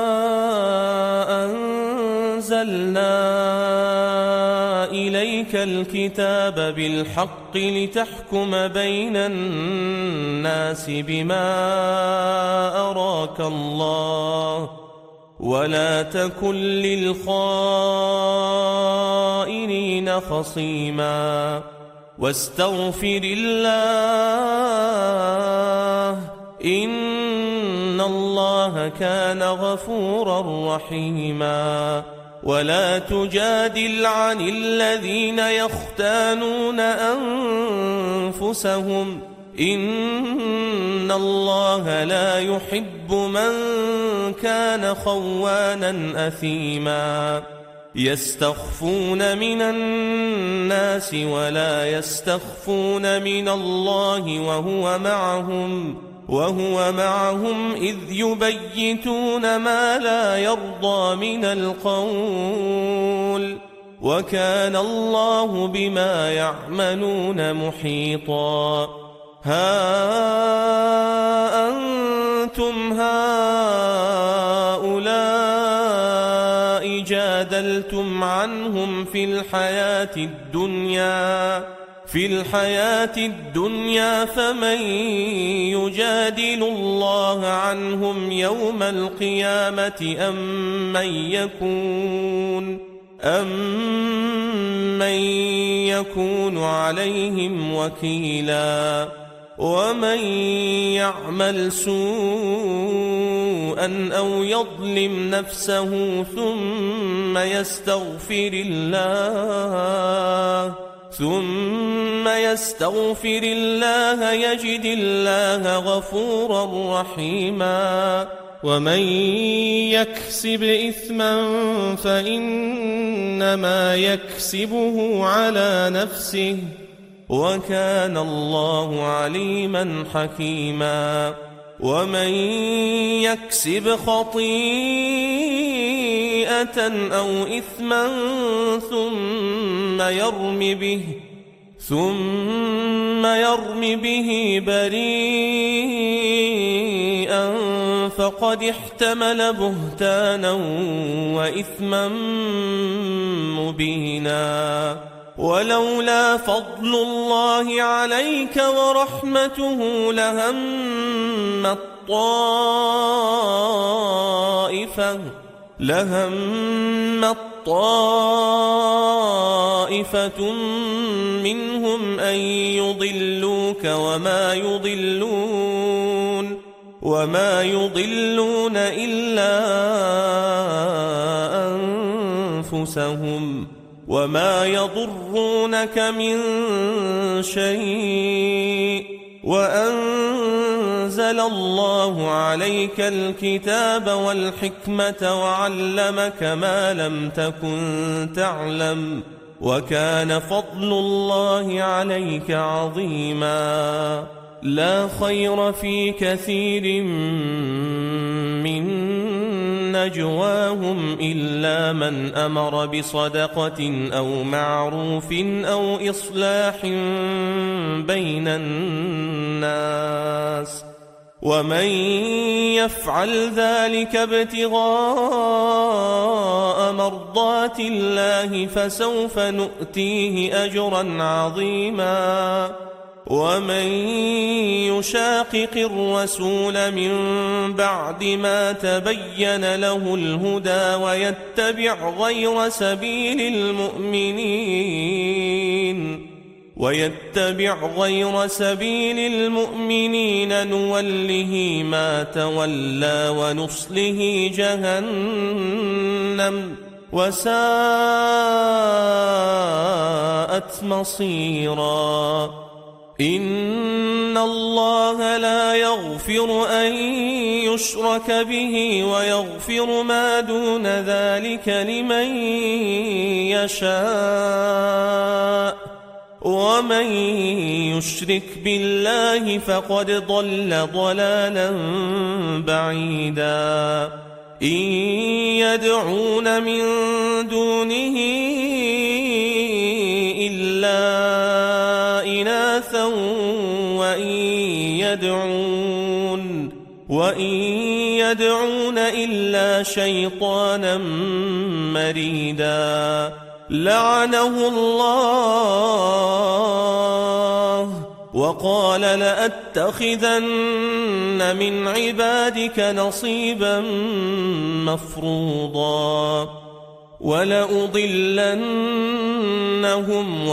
أنزلنا إليك الكتاب بالحق لتحكم بين الناس بما أراك الله ولا تكن للخائنين خصيما واستغفر الله إن الله كان غفورا رحيما ولا تجادل عن الذين يختانون أنفسهم إن الله لا يحب من كان خوانا أثيما يستخفون من الناس ولا يستخفون من الله وهو معهم وهو معهم إذ يبيتون ما لا يرضى من القول وكان الله بما يعملون محيطا ها أنتم هؤلاء جادلتم عنهم في الحياة الدنيا في الحياة الدنيا فمن يجادل الله عنهم يوم القيامة أم من يكون أم من يكون عليهم وكيلا ومن يعمل سوءا أو يظلم نفسه ثم يستغفر الله ثم يستغفر الله يجد الله غفورا رحيما ومن يكسب إثما فإنما يكسبه على نفسه وكان الله عليما حكيما ومن يكسب خطيئة أو إثما ثم يرم به ثم يرم به بريئا فقد احتمل بهتانا وإثما مبينا ولولا فضل الله عليك ورحمته لهمت طائفة لهمت طائفة منهم أن يضلوك وما يضلون وما يضلون إلا أنفسهم وما يضرونك من شيء وأنزل الله عليك الكتاب والحكمة وعلمك ما لم تكن تعلم وكان فضل الله عليك عظيما لا خير في كثير من نجواهم إلا من أمر بصدقة أو معروف أو إصلاح بين الناس ومن يفعل ذلك ابتغاء مرضات الله فسوف نؤتيه أجرا عظيما ومن يشاقق الرسول من بعد ما تبين له الهدى ويتبع غير سبيل المؤمنين ويتبع غير سبيل المؤمنين نوله ما تولى ونصله جهنم وساءت مصيرا إن الله لا يغفر أن يشرك به ويغفر ما دون ذلك لمن يشاء ومن يشرك بالله فقد ضل ضلالا بعيدا إن يدعون من دونه إلا إناثا وإن يدعون وإن يدعون إلا شيطانا مريدا لعنه الله وقال لأتخذن من عبادك نصيبا مفروضا ولأضلنهم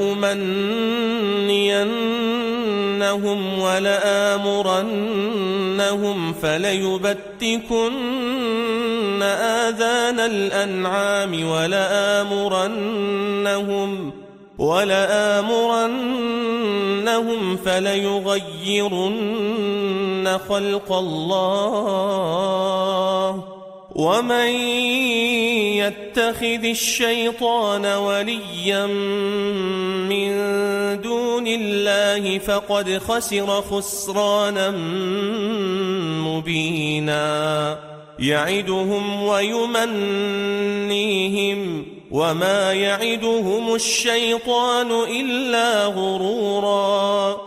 ولأمنينهم ولآمرنهم فليبتكن آذان الأنعام ولآمرنهم ولآمرنهم فليغيرن خلق الله ومن يتخذ الشيطان وليا من دون الله فقد خسر خسرانا مبينا يعدهم ويمنيهم وما يعدهم الشيطان إلا غرورا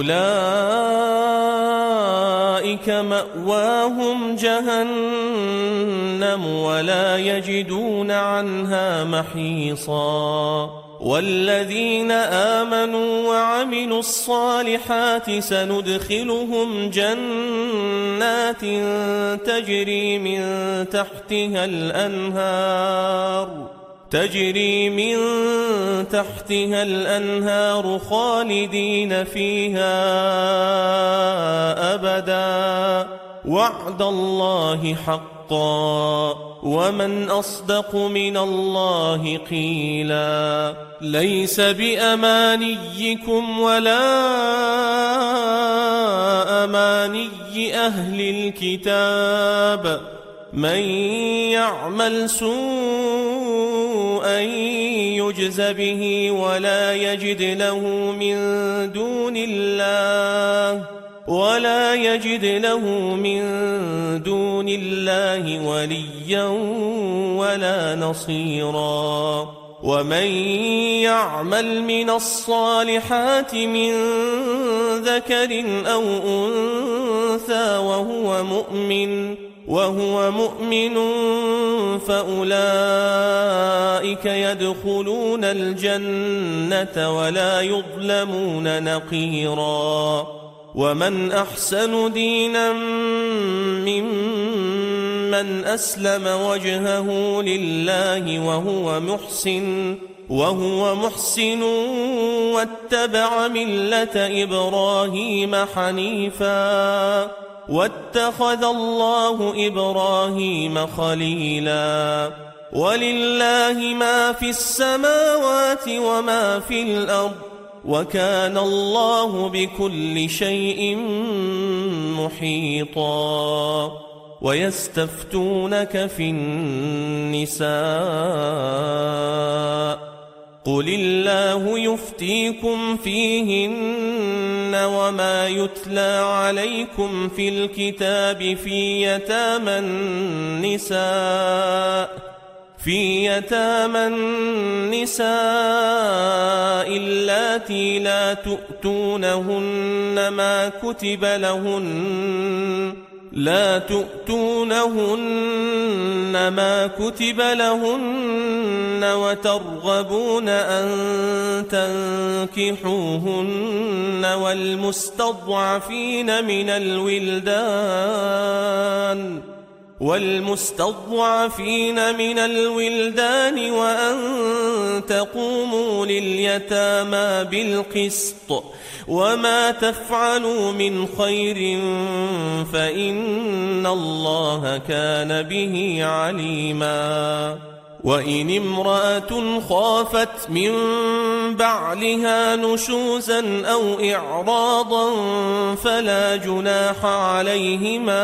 أولئك مأواهم جهنم ولا يجدون عنها محيصا والذين آمنوا وعملوا الصالحات سندخلهم جنات تجري من تحتها الأنهار تجري من تحتها الأنهار خالدين فيها أبدا وعد الله حقا ومن أصدق من الله قيلا ليس بأمانيكم ولا أماني أهل الكتاب من يعمل سوءا يجز به ولا يجد له من دون الله ولا يجد له من دون الله وليا ولا نصيرا ومن يعمل من الصالحات من ذكر أو أنثى وهو مؤمن وهو مؤمن فأولئك يدخلون الجنة ولا يظلمون نقيرا ومن أحسن دينا ممن أسلم وجهه لله وهو محسن وهو محسن واتبع ملة إبراهيم حنيفا واتخذ الله إبراهيم خليلا ولله ما في السماوات وما في الأرض وكان الله بكل شيء محيطا ويستفتونك في النساء قل الله يفتيكم فيهن وما يتلى عليكم في الكتاب في يتامى النساء في يتامى النساء اللاتي لا تؤتونهن ما كتب لهن لا تؤتونهن ما كتب لهن وترغبون أن تنكحوهن والمستضعفين من الولدان والمستضعفين من الولدان وأن تقوموا لليتامى بالقسط وما تفعلوا من خير فإن الله كان به عليما وإن امرأة خافت من بعلها نشوزا أو إعراضا فلا جناح عليهما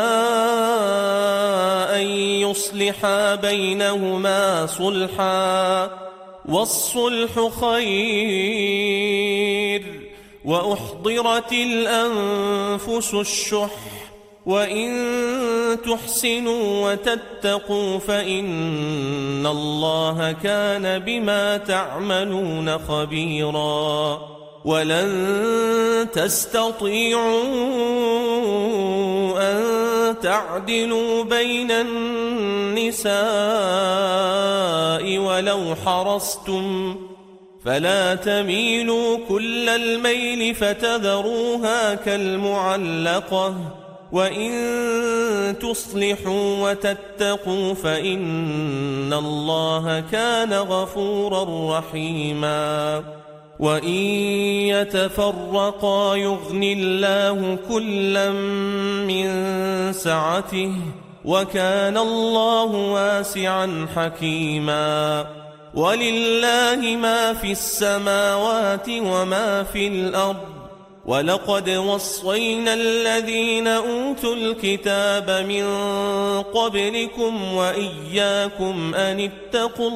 أن يصلحا بينهما صلحا والصلح خير وأحضرت الأنفس الشح وإن تحسنوا وتتقوا فإن الله كان بما تعملون خبيرا ولن تستطيعوا أن تعدلوا بين النساء ولو حرصتم فلا تميلوا كل الميل فتذروها كالمعلقة وإن تصلحوا وتتقوا فإن الله كان غفورا رحيما وإن يتفرقا يغن الله كلا من سعته وكان الله واسعا حكيما ولله ما في السماوات وما في الأرض ولقد وصينا الذين أوتوا الكتاب من قبلكم وإياكم أن اتقوا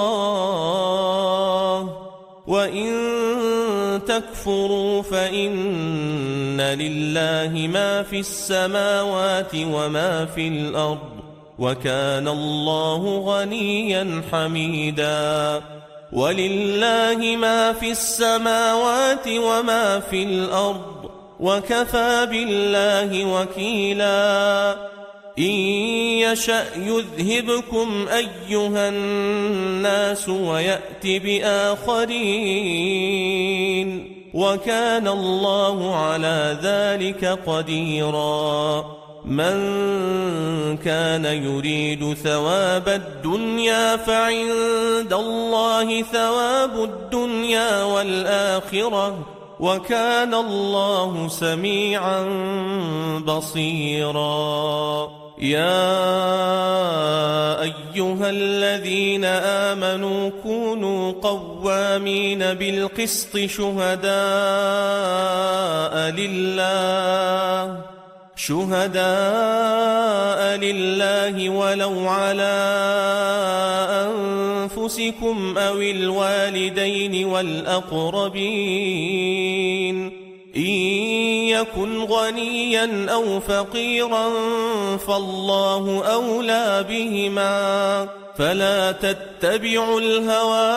الله وإن تكفروا فإن لله ما في السماوات وما في الأرض وكان الله غنيا حميدا ولله ما في السماوات وما في الأرض وكفى بالله وكيلا إن يشأ يذهبكم أيها الناس ويأت بآخرين وكان الله على ذلك قديرا من كان يريد ثواب الدنيا فعند الله ثواب الدنيا والآخرة وكان الله سميعا بصيرا يا أيها الذين آمنوا كونوا قوامين بالقسط شهداء لله شهداء لله ولو على أنفسكم أو الوالدين والأقربين إن يكن غنيا أو فقيرا فالله أولى بهما فلا تتبعوا الهوى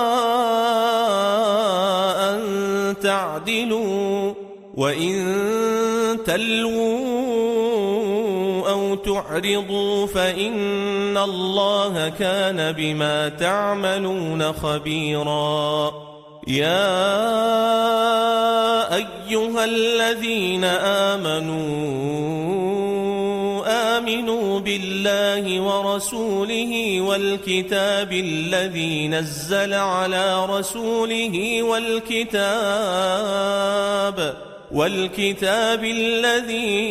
أن تعدلوا وإن تلووا أو تعرضوا فإن الله كان بما تعملون خبيرا يا أيها الذين آمنوا آمنوا بالله ورسوله والكتاب الذي نزل على رسوله والكتاب والكتاب الذي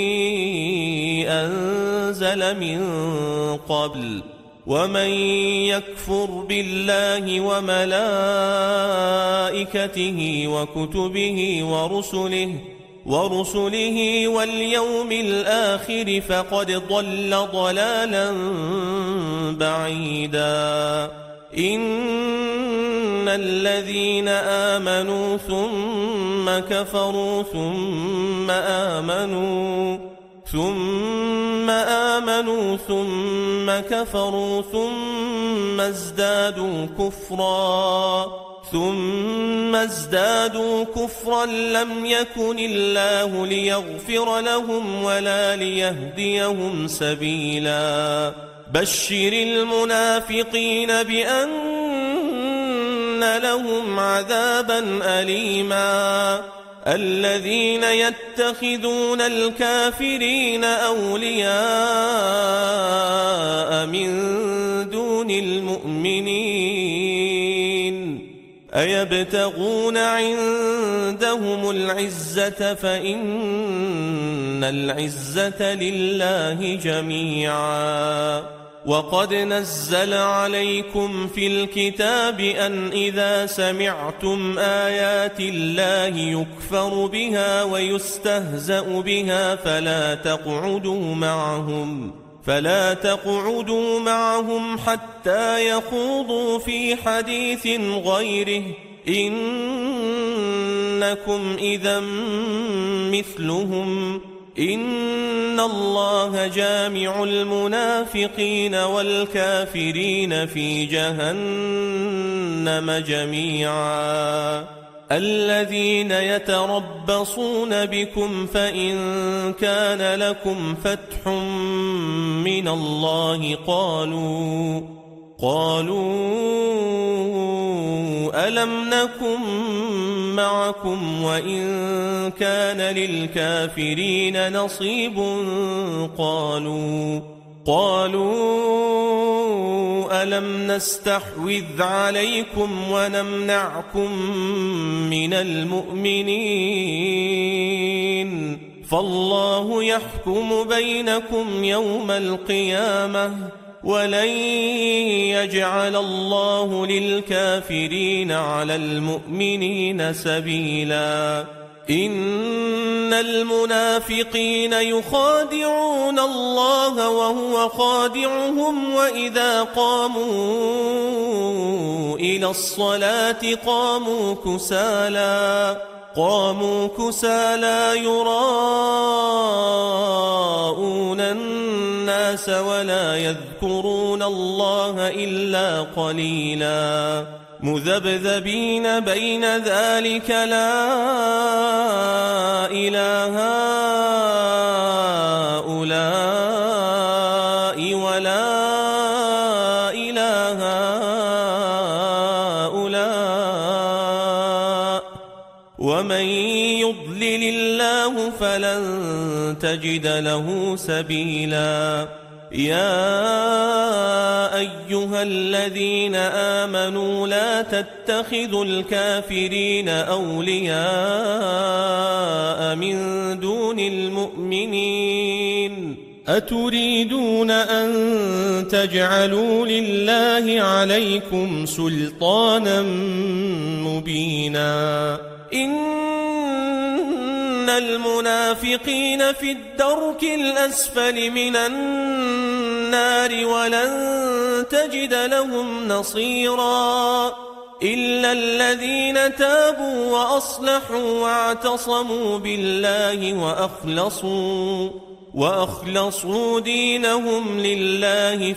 أنزل من قبل ومن يكفر بالله وملائكته وكتبه ورسله ورسله واليوم الآخر فقد ضل ضلالا بعيدا إن الذين آمنوا ثم كفروا ثم آمنوا ثم آمنوا ثم كفروا ثم ازدادوا كفرا ثم ازدادوا كفرا لم يكن الله ليغفر لهم ولا ليهديهم سبيلا بشر المنافقين بأن لهم عذابا أليما الذين يتخذون الكافرين أولياء من دون المؤمنين أيبتغون عندهم العزة فإن العزة لله جميعا وقد نزل عليكم في الكتاب أن إذا سمعتم آيات الله يكفر بها ويستهزأ بها فلا تقعدوا معهم فلا تقعدوا معهم حتى يخوضوا في حديث غيره إنكم إذا مثلهم إن الله جامع المنافقين والكافرين في جهنم جميعا الذين يتربصون بكم فإن كان لكم فتح من الله قالوا قالوا ألم نكن معكم وإن كان للكافرين نصيب قالوا قالوا ألم نستحوذ عليكم ونمنعكم من المؤمنين فالله يحكم بينكم يوم القيامة ولن يجعل الله للكافرين على المؤمنين سبيلا إن المنافقين يخادعون الله وهو خادعهم وإذا قاموا إلى الصلاة قاموا كسالى قاموا كسالى يراءون الناس ولا يذكرون الله إلا قليلا مذبذبين بين ذلك لا إله هؤلاء ولا إله هؤلاء ومن يضلل الله فلن تجد له سبيلا يا أيها الذين آمنوا لا تتخذوا الكافرين أولياء من دون المؤمنين أتريدون أن تجعلوا لله عليكم سلطانا مبينا إن المنافقين في الدرك الأسفل من النار ولن تجد لهم نصيرا إلا الذين تابوا وأصلحوا واعتصموا بالله وأخلصوا وأخلصوا دينهم لله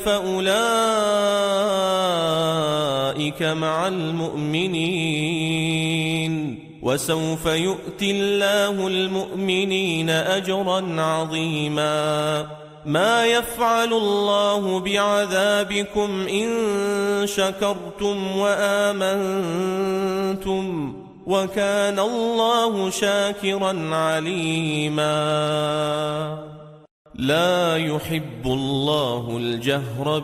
فأولئك مع المؤمنين وسوف يؤتي الله المؤمنين أجرا عظيما ما يفعل الله بعذابكم إن شكرتم وآمنتم وكان الله شاكرا عليما لا يحب الله الجهر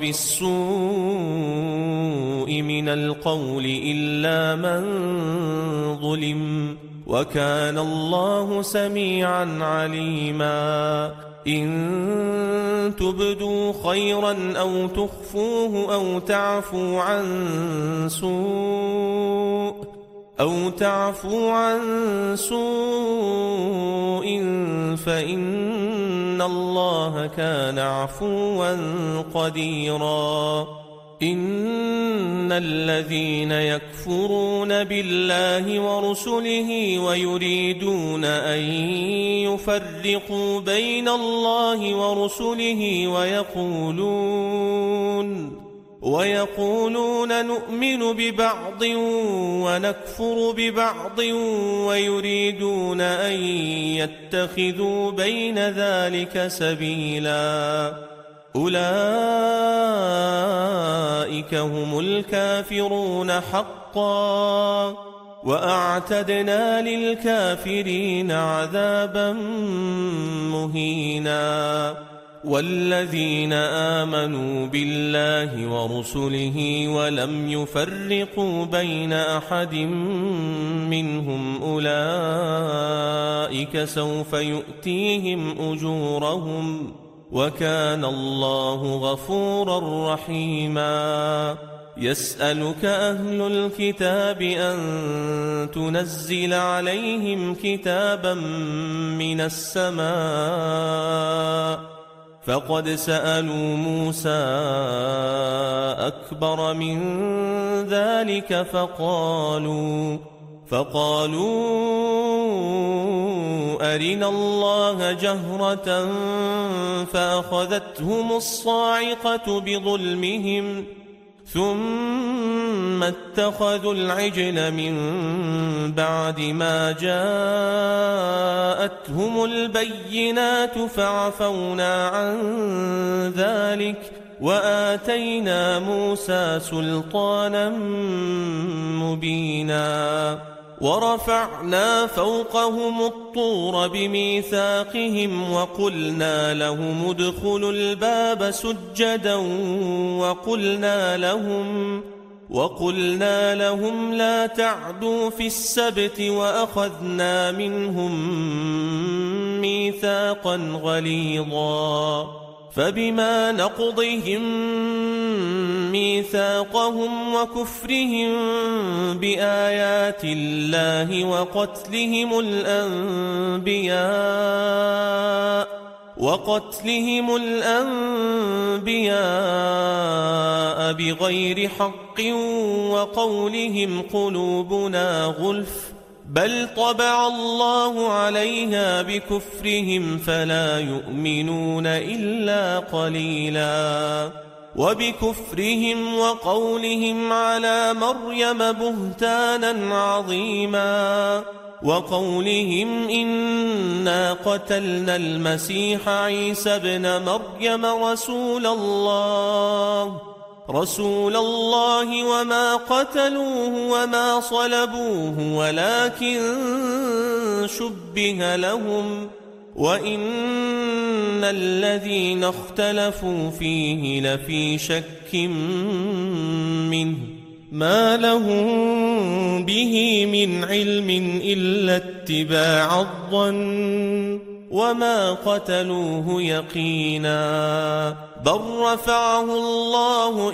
بالسوء من القول إلا من ظلم وكان الله سميعا عليما إن تبدوا خيرا أو تخفوه أو تعفوا عن سوء أو تعفوا عن سوء فإن الله كان عفوا قديرا إن الذين يكفرون بالله ورسله ويريدون أن يفرقوا بين الله ورسله ويقولون ويقولون نؤمن ببعض ونكفر ببعض ويريدون أن يتخذوا بين ذلك سبيلا أولئك هم الكافرون حقا وأعتدنا للكافرين عذابا مهينا والذين آمنوا بالله ورسله ولم يفرقوا بين أحد منهم أولئك سوف يؤتيهم أجورهم وكان الله غفورا رحيما يسألك أهل الكتاب أن تنزل عليهم كتابا من السماء فقد سألوا موسى أكبر من ذلك فقالوا فقالوا أرنا الله جهرة فأخذتهم الصاعقة بظلمهم ثم اتخذوا العجل من بعد ما جاءتهم البينات فعفونا عن ذلك وآتينا موسى سلطانا مبينا ورفعنا فوقهم الطور بميثاقهم وقلنا لهم ادخلوا الباب سجدا وقلنا لهم وقلنا لهم لا تعدوا في السبت وأخذنا منهم ميثاقا غليظا فبما نقضهم ميثاقهم وكفرهم بآيات الله وقتلهم الأنبياء وقتلهم الأنبياء بغير حق وقولهم قلوبنا غلف بل طبع الله عليها بكفرهم فلا يؤمنون إلا قليلا وبكفرهم وقولهم على مريم بهتانا عظيما وقولهم إنا قتلنا المسيح عيسى ابن مريم رسول الله رسول الله وما قتلوه وما صلبوه ولكن شبه لهم وإن الذين اختلفوا فيه لفي شك منه ما لهم به من علم إلا اتباع الظن وما قتلوه يقينا بل رفعه الله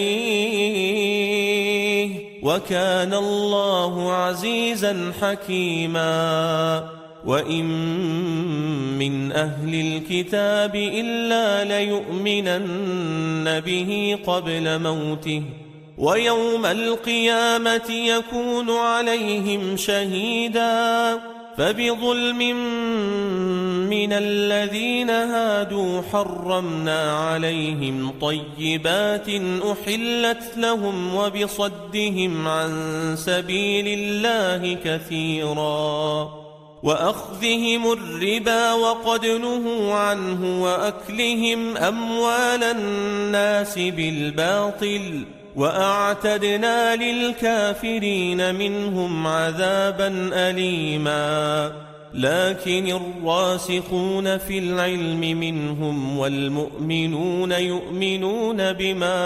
إليه وكان الله عزيزا حكيما وإن من أهل الكتاب إلا ليؤمنن به قبل موته ويوم القيامة يكون عليهم شهيدا فبظلم من الذين هادوا حرمنا عليهم طيبات أحلت لهم وبصدهم عن سبيل الله كثيرا وأخذهم الربا وقد نهوا عنه وأكلهم أموال الناس بالباطل وأعتدنا للكافرين منهم عذابا أليما لكن الراسخون في العلم منهم والمؤمنون يؤمنون بما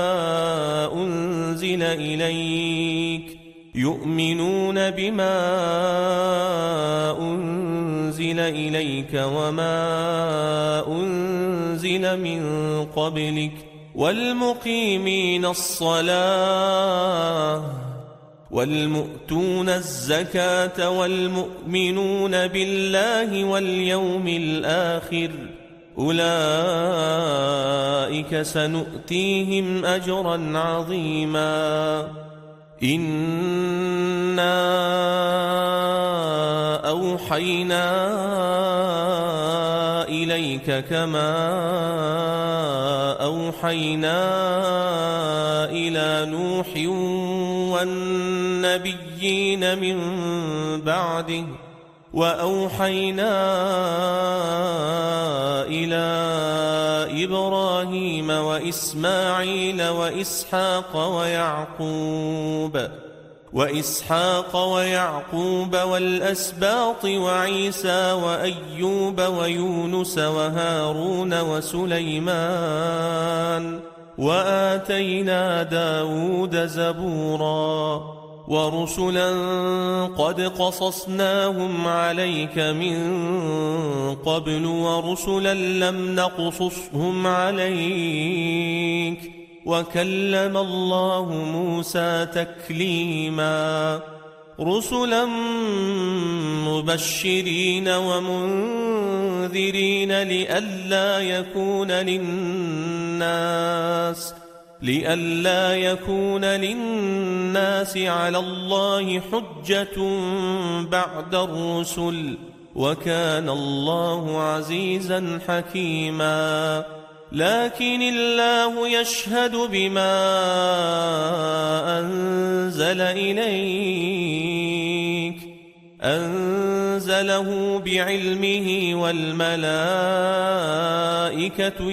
أنزل إليك يؤمنون بما أنزل إليك وما أنزل من قبلك والمقيمين الصلاة والمؤتون الزكاة والمؤمنون بالله واليوم الآخر أولئك سنؤتيهم أجرا عظيما إنا أوحينا إليك كما أوحينا إلى نوح والنبيين من بعده وأوحينا إلى إبراهيم وإسماعيل وإسحاق ويعقوب وإسحاق ويعقوب والأسباط وعيسى وأيوب ويونس وهارون وسليمان وآتينا داود زبورا ورسلا قد قصصناهم عليك من قبل ورسلا لم نقصصهم عليك وكلم الله موسى تكليما رسلا مبشرين ومنذرين لئلا يكون للناس لئلا يكون للناس على الله حجة بعد الرسل وكان الله عزيزا حكيما لكن الله يشهد بما أنزل إليك أنزله بعلمه والملائكة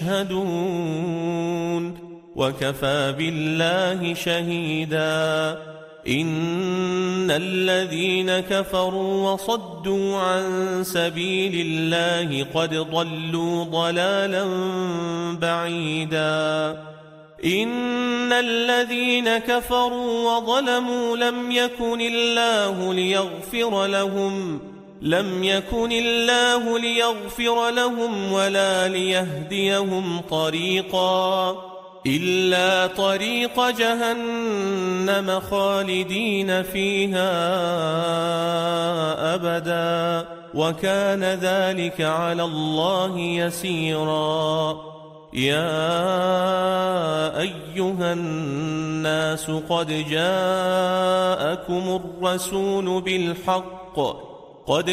يشهدون وكفى بالله شهيدا إن الذين كفروا وصدوا عن سبيل الله قد ضلوا ضلالا بعيدا إن الذين كفروا وظلموا لم يكن الله ليغفر لهم لم يكن الله ليغفر لهم ولا ليهديهم طريقا إلا طريق جهنم خالدين فيها أبدا وكان ذلك على الله يسيرا يا أيها الناس قد جاءكم الرسول بالحق قد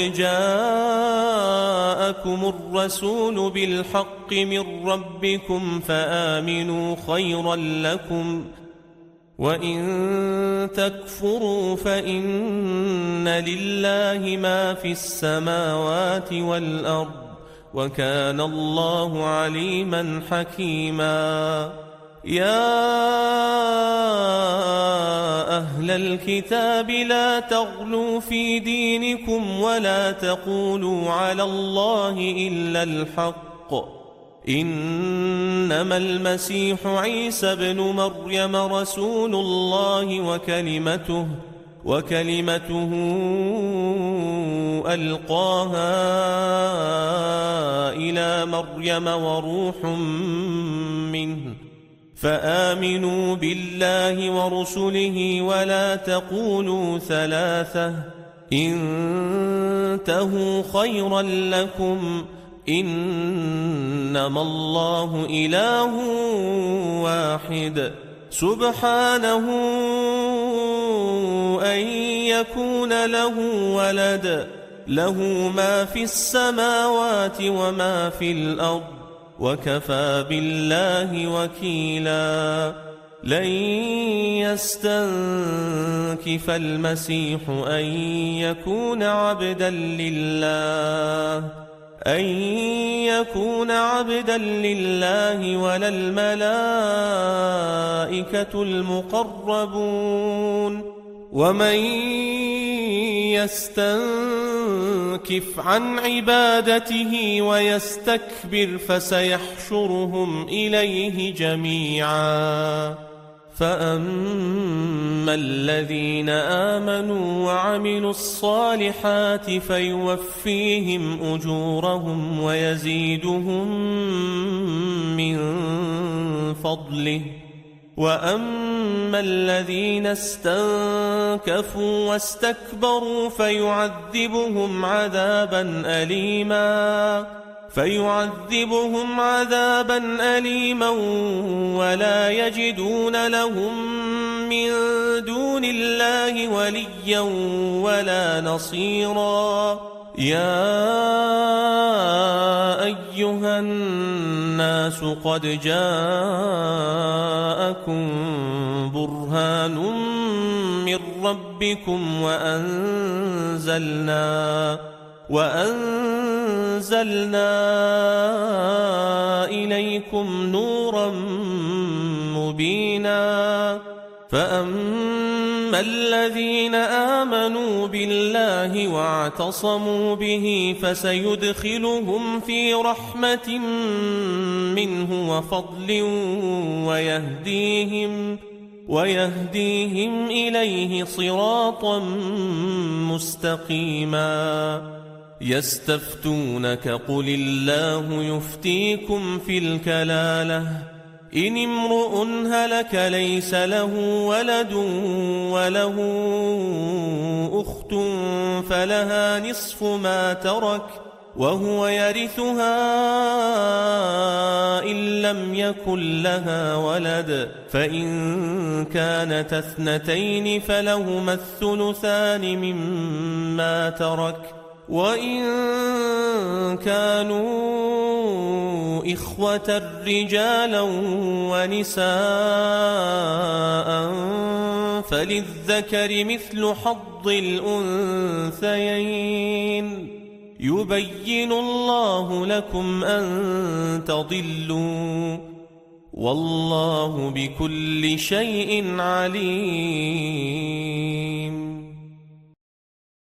جاءكم الرسول بالحق من ربكم فآمنوا خيرا لكم وإن تكفروا فإن لله ما في السماوات والأرض وكان الله عليما حكيما يا أهل الكتاب لا تغلوا في دينكم ولا تقولوا على الله إلا الحق إنما المسيح عيسى ابن مريم رسول الله وكلمته وكلمته ألقاها إلى مريم وروح منه فآمنوا بالله ورسله ولا تقولوا ثلاثة انتهوا خيرا لكم إنما الله إله واحد سبحانه أن يكون له ولد له ما في السماوات وما في الأرض وكفى بالله وكيلا لن يستنكف المسيح أن يكون عبدا لله أن يكون عبدا لله ولا الملائكة المقربون ومن يستنكف عن عبادته ويستكبر فسيحشرهم إليه جميعا فأما الذين آمنوا وعملوا الصالحات فيوفيهم أجورهم ويزيدهم من فضله وأما الذين استنكفوا واستكبروا فيعذبهم عذابا أليما فيعذبهم عذابا أليما ولا يجدون لهم من دون الله وليا ولا نصيرا يا أيها الناس قد جاءكم برهان من ربكم وأنزلنا وأنزلنا إليكم نورا مبينا فأما الذين آمنوا بالله واعتصموا به فسيدخلهم في رحمة منه وفضل ويهديهم ويهديهم إليه صراطا مستقيما يستفتونك قل الله يفتيكم في الكلالة إن امرؤ هلك ليس له ولد وله أخت فلها نصف ما ترك وهو يرثها إن لم يكن لها ولد، فإن كانت اثنتين فلهما الثلثان مما ترك، وإن كانوا إخوة رجالا ونساء فللذكر مثل حظ الأنثيين، يبين الله لكم أن تضلوا، والله بكل شيء عليم.